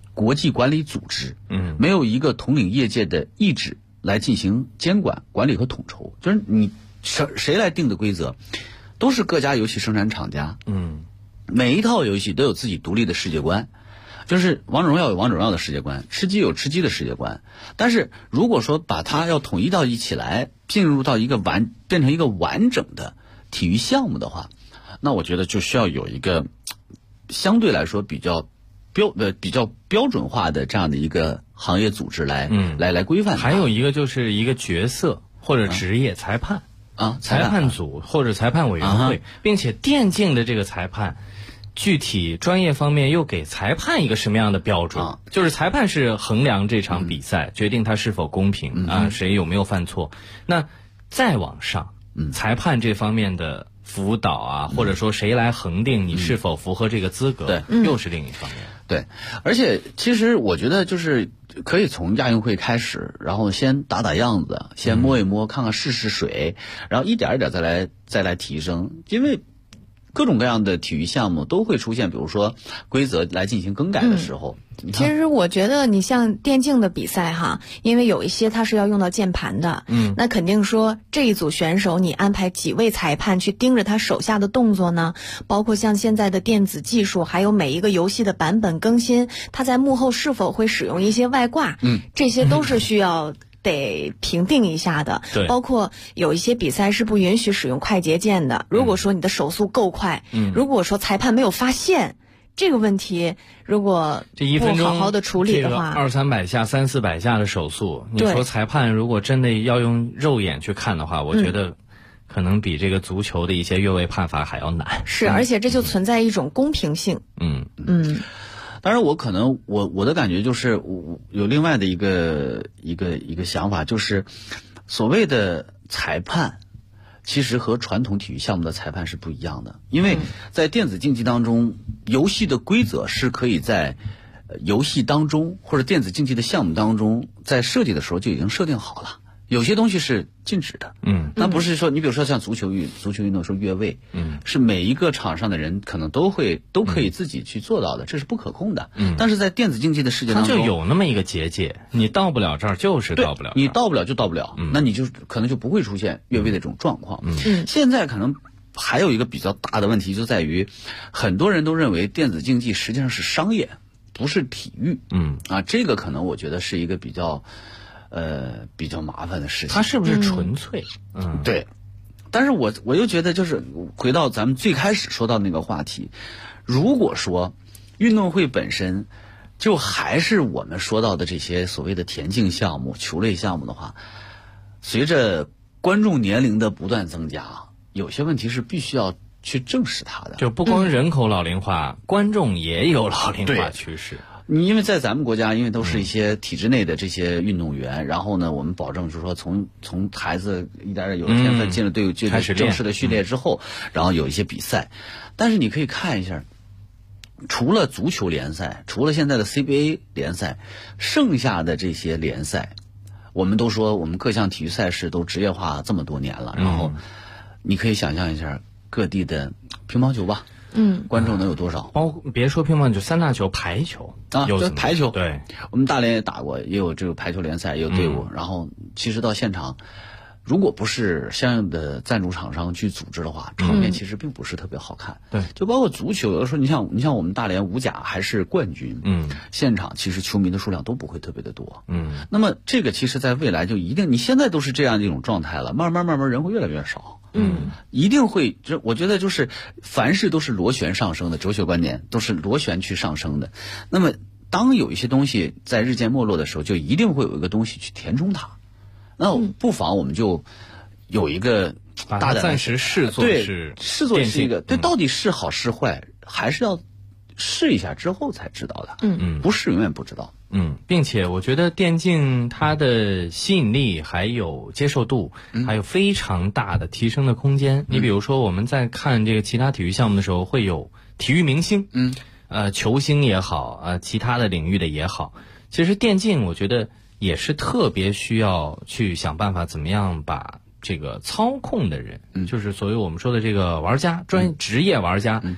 国际管理组织，没有一个统领业界的意志来进行监管、管理和统筹。就是你谁来定的规则，都是各家游戏生产厂家，每一套游戏都有自己独立的世界观。就是王者荣耀有王者荣耀的世界观，吃鸡有吃鸡的世界观。但是如果说把它要统一到一起来，进入到变成一个完整的体育项目的话，那我觉得就需要有一个相对来说比较标准化的这样的一个行业组织来规范它。 还有一个就是一个角色或者职业裁判裁判组或者裁判委员会，并且电竞的这个裁判具体专业方面又给裁判一个什么样的标准？就是裁判是衡量这场比赛，决定它是否公平谁有没有犯错。那再往上，裁判这方面的辅导或者说谁来恒定你是否符合这个资格，又是另一方面。 对，而且其实我觉得就是可以从亚运会开始，然后先打打样子，先摸一摸，看看试试水，然后一点一点再来提升，因为各种各样的体育项目都会出现，比如说规则来进行更改的时候。 其实我觉得你像电竞的比赛因为有一些它是要用到键盘的，那肯定说这一组选手你安排几位裁判去盯着他手下的动作呢？包括像现在的电子技术，还有每一个游戏的版本更新，它在幕后是否会使用一些外挂，这些都是需要得评定一下的。包括有一些比赛是不允许使用快捷键的，如果说你的手速够快，如果说裁判没有发现这个问题，如果不好好的处理的话， 这200-300下、300-400下的手速，你说裁判如果真的要用肉眼去看的话，我觉得可能比这个足球的一些越位判罚还要难。 是，而且这就存在一种公平性。 当然我的感觉就是我有另外的一个想法，就是所谓的裁判其实和传统体育项目的裁判是不一样的。因为在电子竞技当中，游戏的规则是可以在游戏当中或者电子竞技的项目当中在设计的时候就已经设定好了，有些东西是禁止的。那不是说你比如说像足球运动说越位，是每一个场上的人可能都可以自己去做到的，这是不可控的。但是在电子竞技的世界当中， 它就有那么一个结界，你到不了这儿就是到不了， 你到不了就到不了，那你就可能就不会出现越位的这种状况。现在可能还有一个比较大的问题就在于，很多人都认为电子竞技实际上是商业，不是体育。这个可能我觉得是一个比较麻烦的事情。 它是不是纯粹？ 对。但是我又觉得，就是回到咱们最开始说到那个话题，如果说运动会本身就还是我们说到的这些所谓的田径项目、球类项目的话，随着观众年龄的不断增加，有些问题是必须要去正视它的。 就不光人口老龄化，观众也有老龄化趋势。 因为在咱们国家，因为都是一些体制内的这些运动员，然后呢，我们保证就是说从孩子一点点有了天分，进了队伍，开始正式的训练之后，然后有一些比赛。但是你可以看一下，除了足球联赛，除了现在的 CBA 联赛，剩下的这些联赛，我们都说我们各项体育赛事都职业化这么多年了，然后你可以想象一下各地的乒乓球吧。观众能有多少？ 别说乒乓球，三大球，排球排球。 对， 我们大连也打过，也有这个排球联赛，也有队伍。然后其实到现场，如果不是相应的赞助厂商去组织的话，场面其实并不是特别好看。 对， 就包括足球，有的时候你像我们大连五甲还是冠军，现场其实球迷的数量都不会特别的多。那么这个其实在未来就一定，你现在都是这样一种状态了，慢慢人会越来越少。一定会，我觉得就是凡事都是螺旋上升的，哲学观点都是螺旋去上升的。那么当有一些东西在日渐没落的时候，就一定会有一个东西去填充它。那不妨我们就有一个大胆的暂时视作是一个对，到底是好是坏，还是要试一下之后才知道的。不试永远不知道。 并且我觉得电竞它的吸引力还有接受度，还有非常大的提升的空间。你比如说我们在看这个其他体育项目的时候，会有体育明星，球星也好，其他的领域的也好。其实电竞我觉得也是特别需要去想办法怎么样把这个操控的人，就是所谓我们说的这个玩家，职业玩家，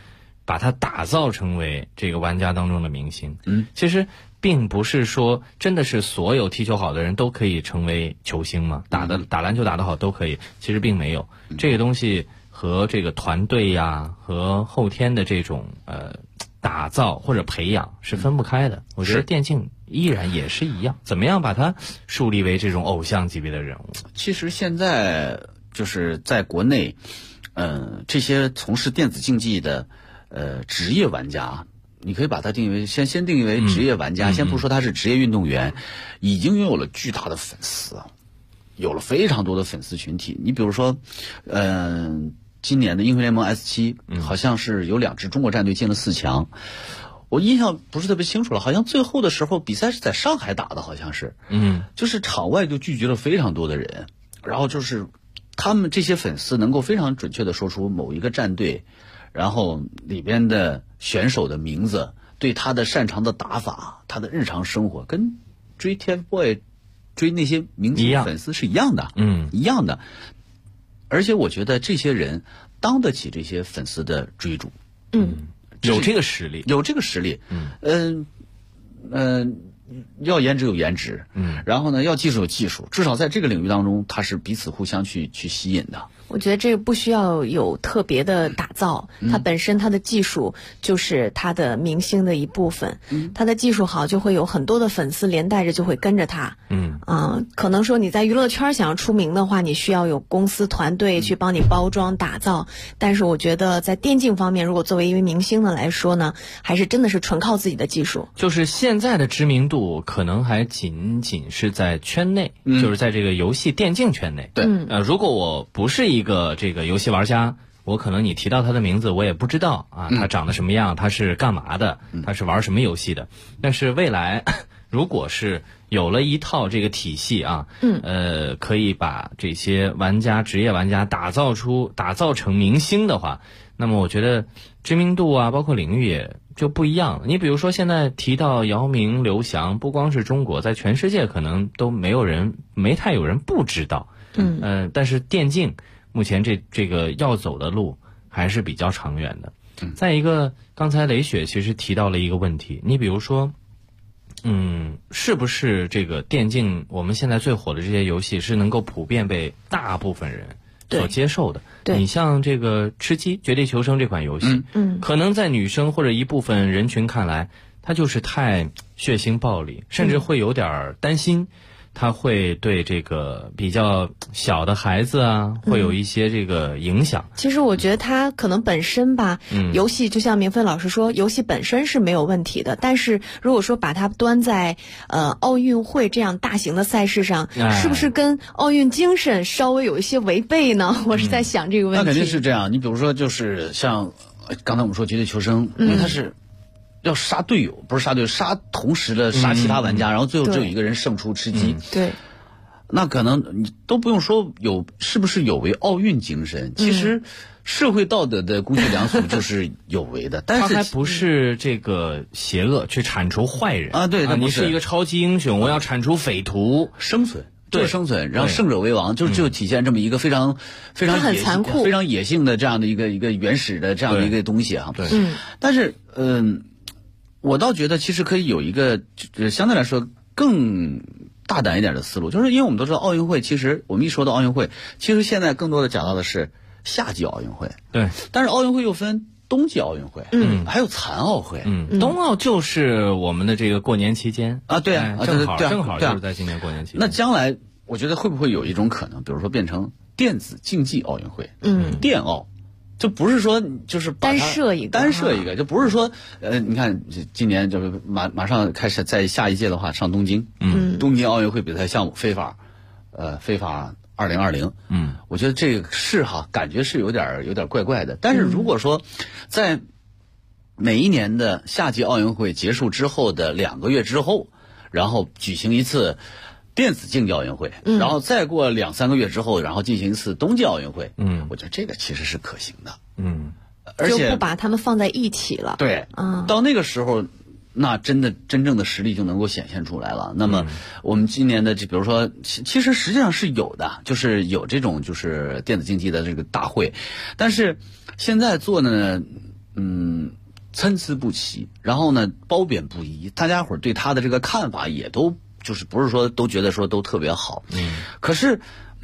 把它打造成为这个玩家当中的明星。其实并不是说真的是所有踢球好的人都可以成为球星嘛，打篮球打得好都可以，其实并没有。这个东西和这个团队呀，和后天的这种打造或者培养是分不开的。我觉得电竞依然也是一样，怎么样把它树立为这种偶像级别的人物？ 其实现在就是在国内，这些从事电子竞技的职业玩家，你可以把它定义为先定义为职业玩家，先不说他是职业运动员，已经拥有了巨大的粉丝，有了非常多的粉丝群体。你比如说，今年的英雄联盟 S7，好像是有2支中国战队进了4强。我印象不是特别清楚了，好像最后的时候比赛是在上海打的，好像是，就是场外就聚集了非常多的人，然后就是他们这些粉丝能够非常准确的说出某一个战队，然后里边的选手的名字，对他的擅长的打法，他的日常生活，跟追 TFBOY 追那些明星粉丝是一样的，一样的。而且我觉得这些人当得起这些粉丝的追逐， 有这个实力， 要颜值有颜值，然后呢，要技术有技术，至少在这个领域当中，它是彼此互相去吸引的。 我觉得这个不需要有特别的打造，它本身它的技术就是它的明星的一部分，它的技术好就会有很多的粉丝连带着就会跟着他。可能说你在娱乐圈想要出名的话，你需要有公司团队去帮你包装打造，但是我觉得在电竞方面，如果作为一位明星的来说呢，还是真的是纯靠自己的技术。 就是现在的知名度可能还仅仅是在圈内，就是在这个游戏电竞圈内。 对， 如果我不是一个这个游戏玩家，我可能你提到他的名字我也不知道啊，他长得什么样，他是干嘛的，他是玩什么游戏的。但是未来如果是有了一套这个体系啊，可以把这些玩家、职业玩家打造成明星的话，那么我觉得知名度啊，包括领域也就不一样了。你比如说现在提到姚明、刘翔，不光是中国，在全世界可能都没太有人不知道。但是电竞目前这个要走的路还是比较长远的。再一个，刚才雷雪其实提到了一个问题，你比如说，是不是这个电竞我们现在最火的这些游戏是能够普遍被大部分人所接受的？ 对， 你像这个吃鸡绝地求生这款游戏，可能在女生或者一部分人群看来，它就是太血腥暴力，甚至会有点担心。它会对这个比较小的孩子啊，会有一些这个影响。 其实我觉得它可能本身吧，游戏就像明芬老师说，游戏本身是没有问题的。但是如果说把它端在奥运会这样大型的赛事上，是不是跟奥运精神稍微有一些违背呢？我是在想这个问题。 那肯定是这样。你比如说，就是像刚才我们说绝地求生，因为它是要杀队友，不是杀队友，杀同时的杀其他玩家，然后最后只有一个人胜出吃鸡。 对， 那可能你都不用说是不是有违奥运精神，其实社会道德的公序良俗就是有违的。但是他还不是这个邪恶去铲除坏人啊，对， 你是一个超级英雄，我要铲除匪徒， 生存。对，生存，然后胜者为王，就体现这么一个非常很残酷、 非常野性的这样的一个原始的这样的一个东西啊。 对， 但是我倒觉得其实可以有一个相对来说更大胆一点的思路，就是因为我们都知道奥运会，其实我们一说到奥运会，其实现在更多的讲到的是夏季奥运会。 对， 但是奥运会又分冬季奥运会，还有残奥会。 冬奥就是我们的这个过年期间啊，对啊， 正好就是在今年过年期间。 那将来我觉得会不会有一种可能，比如说变成电子竞技奥运会，电奥。就不是说就是单设一个， 就不是说你看今年就是马上开始在下一届的话上东京，东京奥运会比赛项目非法2020，我觉得这个是感觉是有点怪怪的。但是如果说在每一年的夏季奥运会结束之后的2个月之后，然后举行一次电子竞技奥运会，然后再过2-3个月之后，然后进行一次冬季奥运会，我觉得这个其实是可行的，而且就不把他们放在一起了。 对，到那个时候，那真正的实力就能够显现出来了。那么我们今年的比如说，其实实际上是有的，就是有这种就是电子竞技的这个大会，但是现在做呢， 参差不齐，然后呢褒贬不一，大家伙儿对他的这个看法也都就是不是说都觉得说都特别好。可是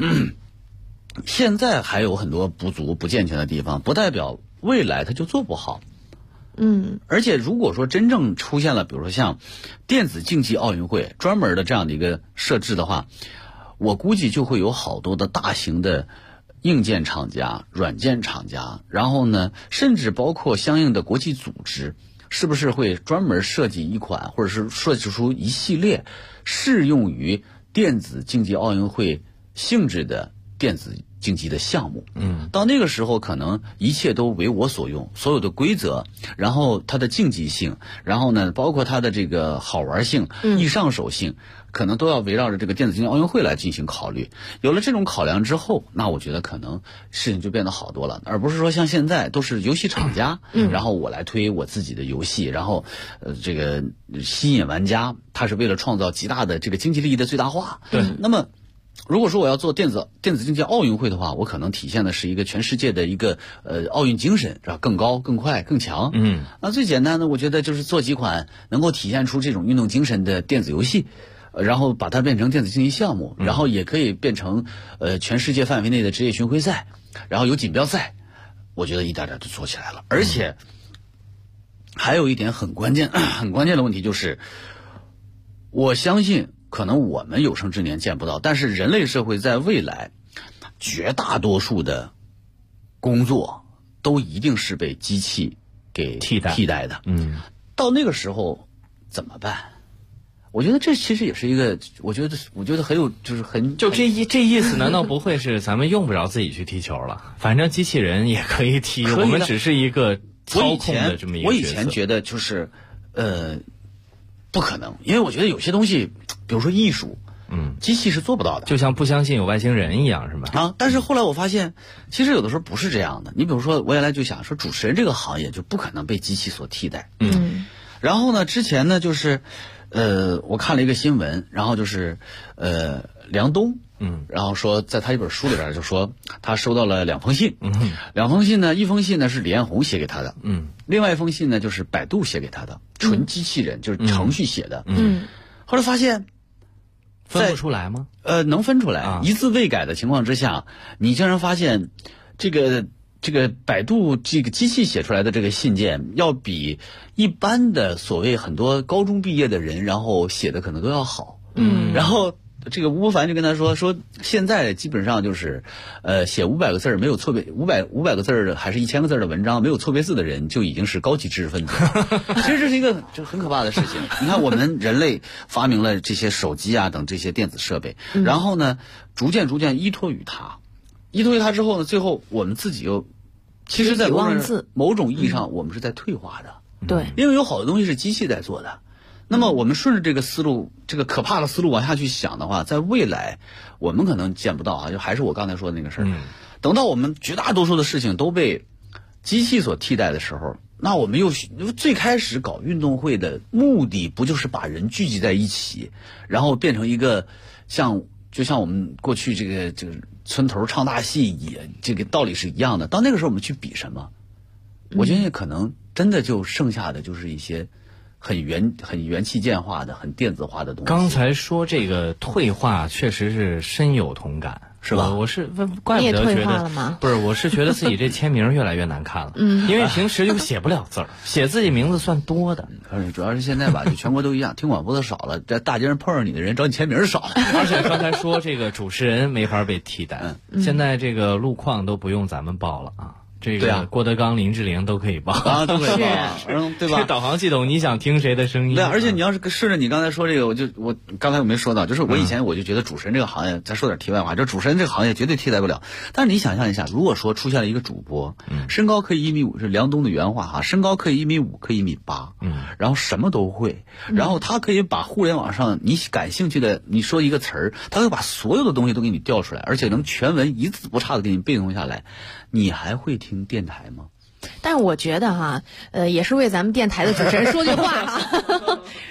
现在还有很多不足不健全的地方，不代表未来他就做不好。而且如果说真正出现了比如说像电子竞技奥运会专门的这样的一个设置的话，我估计就会有好多的大型的硬件厂家、软件厂家，然后呢甚至包括相应的国际组织，是不是会专门设计一款或者是设计出一系列适用于电子竞技奥运会性质的电子竞技的项目？到那个时候可能一切都为我所用，所有的规则，然后它的竞技性，然后呢包括它的这个好玩性、易上手性，可能都要围绕着这个电子竞技奥运会来进行考虑。有了这种考量之后，那我觉得可能事情就变得好多了，而不是说像现在都是游戏厂家，然后我来推我自己的游戏，然后这个吸引玩家，它是为了创造极大的这个经济利益的最大化。那么如果说我要做电子竞技奥运会的话，我可能体现的是一个全世界的一个奥运精神，是吧？更高、更快、更强。那最简单的，我觉得就是做几款能够体现出这种运动精神的电子游戏，然后把它变成电子竞技项目，然后也可以变成全世界范围内的职业巡回赛，然后有锦标赛，我觉得一点点就做起来了。而且还有一点很关键的问题就是，我相信可能我们有生之年见不到，但是人类社会在未来绝大多数的工作都一定是被机器给替代的。到那个时候怎么办？我觉得这其实也是一个，我觉得很有，就是很就这意思，难道不会是咱们用不着自己去踢球了？反正机器人也可以踢，我们只是一个操控的这么一个角色。 我以前觉得就是不可能，因为我觉得有些东西，比如说艺术，机器是做不到的， 就像不相信有外星人一样，是吧？ 但是后来我发现，其实有的时候不是这样的。你比如说，我原来就想说，主持人这个行业就不可能被机器所替代。然后呢，之前呢，就是我看了一个新闻，然后就是梁冬，然后说在他一本书里边就说他收到了2封信，2封信呢，一封信呢是李彦宏写给他的，另外一封信呢就是百度写给他的，纯机器人，就是程序写的，后来发现分不出来吗？ 能分出来，一字未改的情况之下，你竟然发现这个百度这个机器写出来的这个信件，要比一般的所谓很多高中毕业的人然后写的可能都要好。然后这个吴伯凡就跟他说现在基本上就是写500个字没有错别500个字的还是1000个字的文章没有错别字的人就已经是高级知识分子。其实这是一个就很可怕的事情。你看我们人类发明了这些手机啊等这些电子设备，然后呢逐渐依托于它之后呢，最后我们自己又其实在某种意义上我们是在退化的。 对， 因为有好多东西是机器在做的。那么我们顺着这个思路，这个可怕的思路往下去想的话，在未来我们可能见不到啊，就还是我刚才说的那个事儿。等到我们绝大多数的事情都被机器所替代的时候，那我们又最开始搞运动会的目的不就是把人聚集在一起，然后变成一个就像我们过去这个村头唱大戏也这个道理是一样的。到那个时候我们去比什么？我觉得可能真的就剩下的就是一些很元器件化的、很电子化的东西。 刚才说这个退化，确实是深有同感， 是吧？ 我是怪不得觉得不是，我是觉得自己这签名越来越难看了。因为平时就写不了字儿，写自己名字算多的。 主要是现在吧，就全国都一样，听广播的少了，在大街上碰上你的人找你签名少了。 而且刚才说这个主持人没法被替代，现在这个路况都不用咱们报了啊。这个郭德纲、林志玲都可以报啊，都可以报，对吧？ 这导航系统，你想听谁的声音？ 对，而且你要是顺着你刚才说这个，我刚才我没说到，就是我以前我就觉得主持人这个行业，再说点题外话，就主持人这个行业绝对替代不了。但是你想象一下，如果说出现了一个主播，身高可以1.5米，是梁冬的原话哈，身高可以1.5米，可以1.8米，然后什么都会，然后他可以把互联网上你感兴趣的，你说一个词儿，他会把所有的东西都给你调出来，而且能全文一字不差的给你背诵下来。你还会听电台吗？ 但是我觉得哈，也是为咱们电台的主持人说句话哈。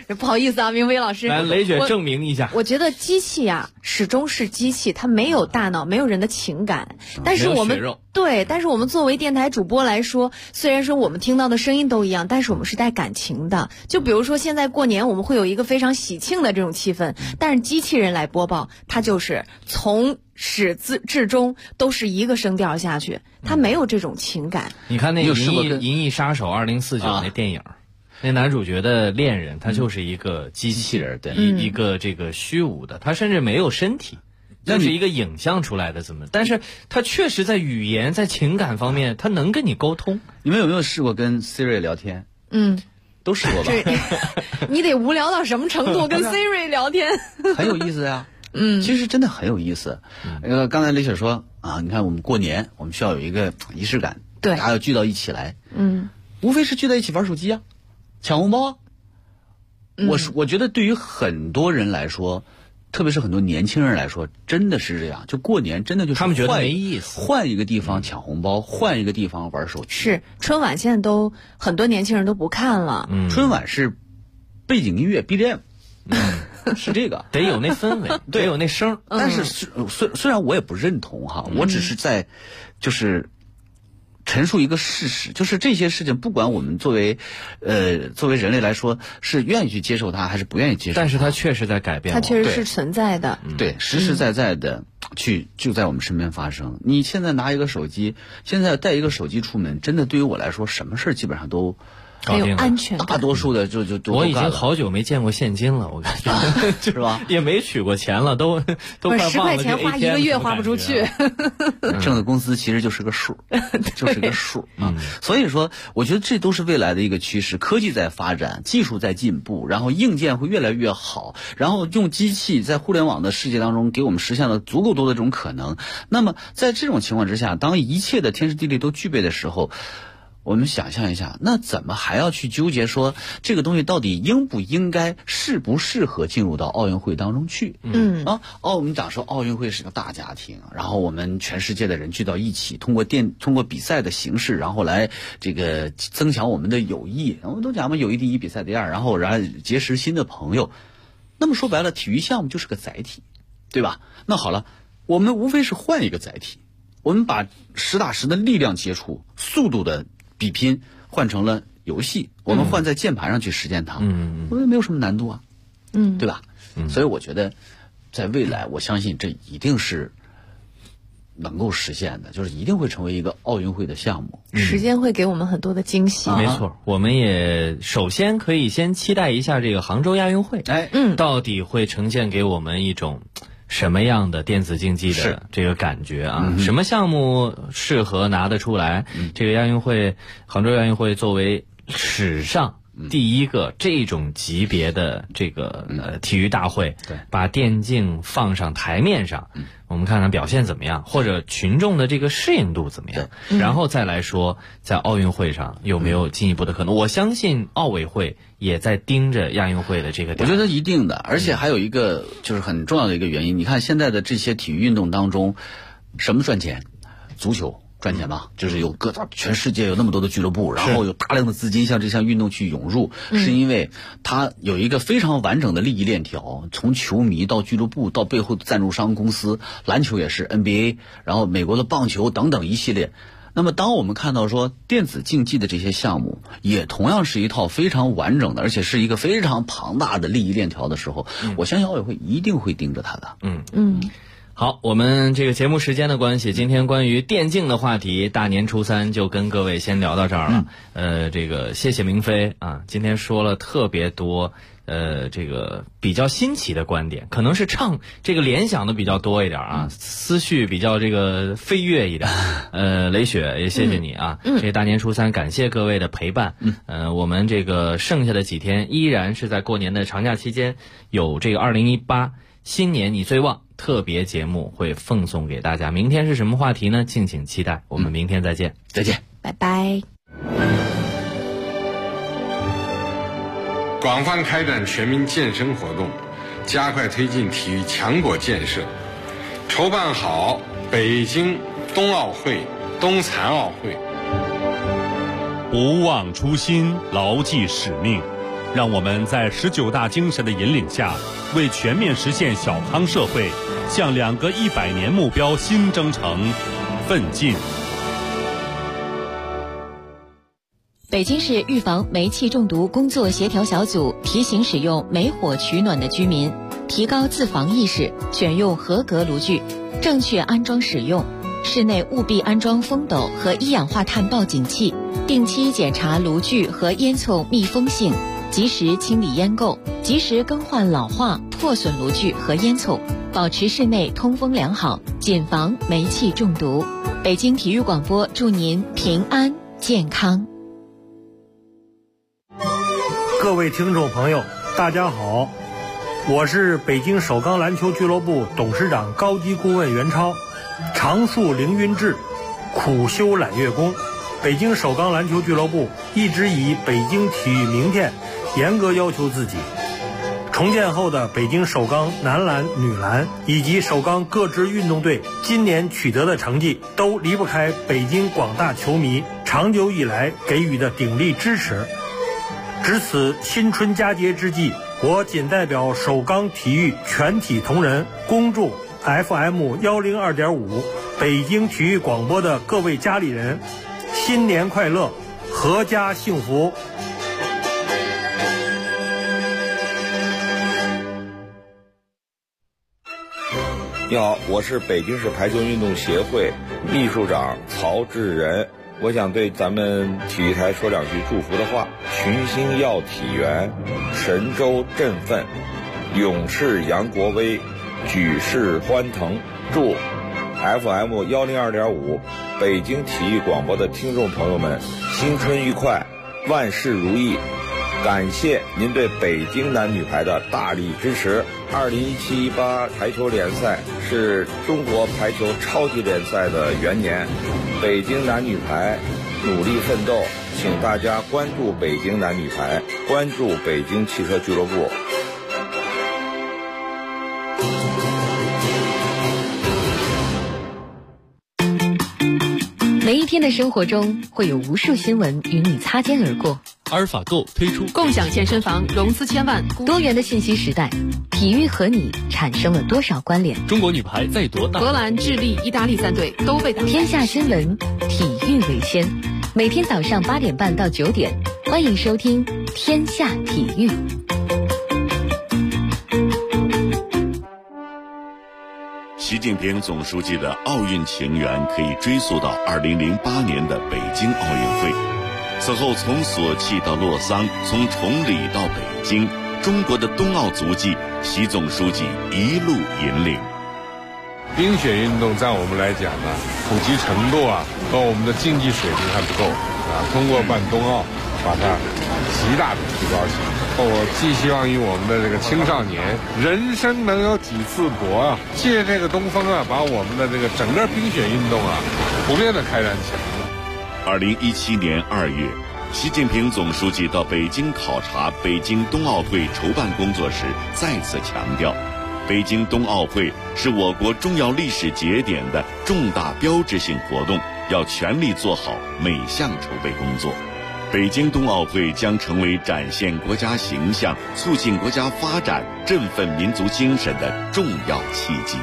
不好意思啊，明飞老师， 来雷雪证明一下。 我觉得机器啊，始终是机器，它没有大脑，没有人的情感。但是我们但是我们作为电台主播来说，虽然说我们听到的声音都一样，但是我们是带感情的。就比如说现在过年，我们会有一个非常喜庆的这种气氛，但是机器人来播报，它就是从始至终都是一个声调下去，它没有这种情感。 你看那个《银翼杀手2049》那电影。那男主角的恋人，他就是一个机器人，对，一个这个虚无的，他甚至没有身体，就是一个影像出来的但是他确实在语言、在情感方面，他能跟你沟通。 你们有没有试过跟 Siri 聊天？都试过吧？ 你得无聊到什么程度跟 Siri 聊天？ 很有意思呀。其实真的很有意思。刚才雷雪说啊，你看我们过年，我们需要有一个仪式感， 对， 大家要聚到一起来。无非是聚在一起玩手机啊。抢红包啊！我觉得对于很多人来说，特别是很多年轻人来说，真的是这样。就过年真的就是他们觉得没意思， 换一个地方抢红包，换一个地方玩手机。 是春晚现在都很多年轻人都不看了。 春晚是背景音乐 BGM，是这个得有那氛围，得有那声。 但是虽然我也不认同哈，我只是在就是陈述一个事实，就是这些事情，不管我们作为人类来说是愿意去接受它，还是不愿意接受它， 但是它确实在改变， 它确实是存在的， 对，实实在在的就在我们身边发生。你现在拿一个手机，现在带一个手机出门，真的对于我来说，什么事儿基本上都很有安全感， 大多数的就我已经好久没见过现金了，我感觉是吧？ 也没取过钱了，都快忘了。10 块钱花1个月花不出去， 挣的工资其实就是个数，就是个数啊。所以说，我觉得这都是未来的一个趋势，科技在发展，技术在进步，然后硬件会越来越好，然后用机器在互联网的世界当中给我们实现了足够多的这种可能。那么在这种情况之下，当一切的天时地利都具备的时候，我们想象一下，那怎么还要去纠结说这个东西到底应不应该、适不适合进入到奥运会当中去？我们讲说奥运会是个大家庭，然后我们全世界的人聚到一起，通过比赛的形式，然后来这个增强我们的友谊。我们都讲嘛，友谊第一，比赛第二，然后结识新的朋友。那么说白了，体育项目就是个载体，对吧？那好了，我们无非是换一个载体，我们把实打实的力量接触、速度的比拼换成了游戏，我们换在键盘上去实践它，我觉得没有什么难度啊，对吧？所以我觉得在未来，我相信这一定是能够实现的，就是一定会成为一个奥运会的项目。 时间会给我们很多的惊喜。 没错，我们也首先可以先期待一下这个杭州亚运会，到底会呈现给我们一种什么样的电子竞技的这个感觉啊？什么项目适合拿得出来？这个亚运会，杭州亚运会作为史上第一个这种级别的这个体育大会，把电竞放上台面上，我们看看表现怎么样，或者群众的这个适应度怎么样，然后再来说在奥运会上有没有进一步的可能。我相信奥委会也在盯着亚运会的这个点。 我觉得一定的，而且还有一个就是很重要的一个原因，你看现在的这些体育运动当中，什么赚钱？足球赚钱吧，就是有全世界有那么多的俱乐部，然后有大量的资金向这项运动去涌入，是因为它有一个非常完整的利益链条，从球迷到俱乐部到背后的赞助商公司，篮球也是 NBA， 然后美国的棒球等等一系列。那么当我们看到说电子竞技的这些项目也同样是一套非常完整的，而且是一个非常庞大的利益链条的时候，我相信奥委会一定会盯着它的。 好，我们这个节目时间的关系，今天关于电竞的话题，大年初三就跟各位先聊到这儿了。这个谢谢明飞啊，今天说了特别多，这个比较新奇的观点，可能是这个联想的比较多一点啊，思绪比较这个飞跃一点。雷雪也谢谢你啊，这大年初三感谢各位的陪伴。我们这个剩下的几天依然是在过年的长假期间，有这个2018新年你最旺特别节目会奉送给大家。明天是什么话题呢？敬请期待。我们明天再见， 再见， 拜拜。 广泛开展全民健身活动，加快推进体育强国建设，筹办好北京冬奥会、冬残奥会。 不忘初心，牢记使命， 让我们在19大精神的引领下，为全面实现小康社会，向2个100年目标新征程奋进。 北京市预防煤气中毒工作协调小组提醒使用煤火取暖的居民提高自防意识，选用合格炉具，正确安装使用。室内务必安装风斗和一氧化碳报警器，定期检查炉具和烟囱密封性，及时清理烟垢，及时更换老化破损炉具和烟囱，保持室内通风良好，谨防煤气中毒。北京体育广播祝您平安健康。 各位听众朋友，大家好，我是北京首钢篮球俱乐部董事长高级顾问袁超。常树凌云志，苦修揽月功。北京首钢篮球俱乐部一直以北京体育明天严格要求自己。重建后的北京首钢男篮、女篮以及首钢各支运动队今年取得的成绩，都离不开北京广大球迷长久以来给予的鼎力支持。值此新春佳节之际，我谨代表首钢体育全体同仁，恭祝 FM102.5 北京体育广播的各位家里人新年快乐，阖家幸福。 你好，我是北京市排球运动协会秘书长曹志仁。我想对咱们体育台说2句祝福的话：群星耀体圆，神州振奋，勇士扬国威，举世欢腾。祝 FM102.5 北京体育广播的听众朋友们新春愉快，万事如意。感谢您对北京男女排的大力支持。2017-18排球联赛是中国排球超级联赛的元年，北京男女排努力奋斗，请大家关注北京男女排，关注北京汽车俱乐部。 每一天的生活中会有无数新闻与你擦肩而过。 阿尔法购推出共享健身房融资千万， 多元的信息时代，体育和你产生了多少关联？ 中国女排在夺大， 荷兰、智利、意大利3队都被打。 天下新闻，体育为先。每天早上8点半到9点，欢迎收听《天下体育》。 习近平总书记的奥运情缘可以追溯到2008年的北京奥运会。此后从索契到洛桑，从崇礼到北京，中国的冬奥足迹，习总书记一路引领。 冰雪运动在我们来讲呢，普及程度和我们的竞技水平还不够通过办冬奥，把它极大的提高起来。我寄希望于我们的这个青少年，人生能有几次搏借这个东风把我们的这个整个冰雪运动普遍的开展起来。 2017年2月，习近平总书记到北京考察北京冬奥会筹办工作时，再次强调，北京冬奥会是我国重要历史节点的重大标志性活动，要全力做好每项筹备工作。北京冬奥会将成为展现国家形象、促进国家发展、振奋民族精神的重要契机。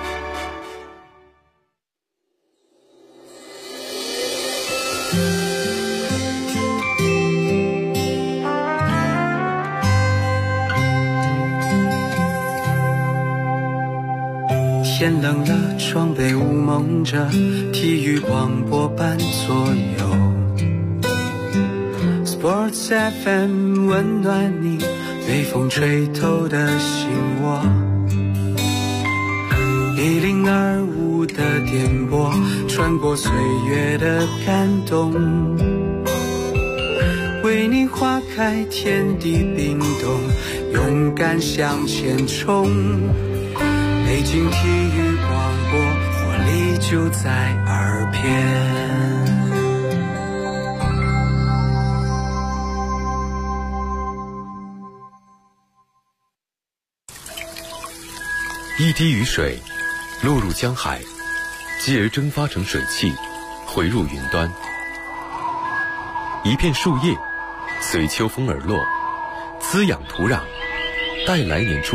天冷了，窗被雾蒙着，体育广播伴左右。Sports FM 温暖你被风吹透的心窝。1025的电波穿过岁月的感动，为你划开天地冰冻，勇敢向前冲。北京体育广播，活力就在耳边。 一滴雨水落入江海，继而蒸发成水汽，回入云端。一片树叶随秋风而落， 滋养土壤，待来年出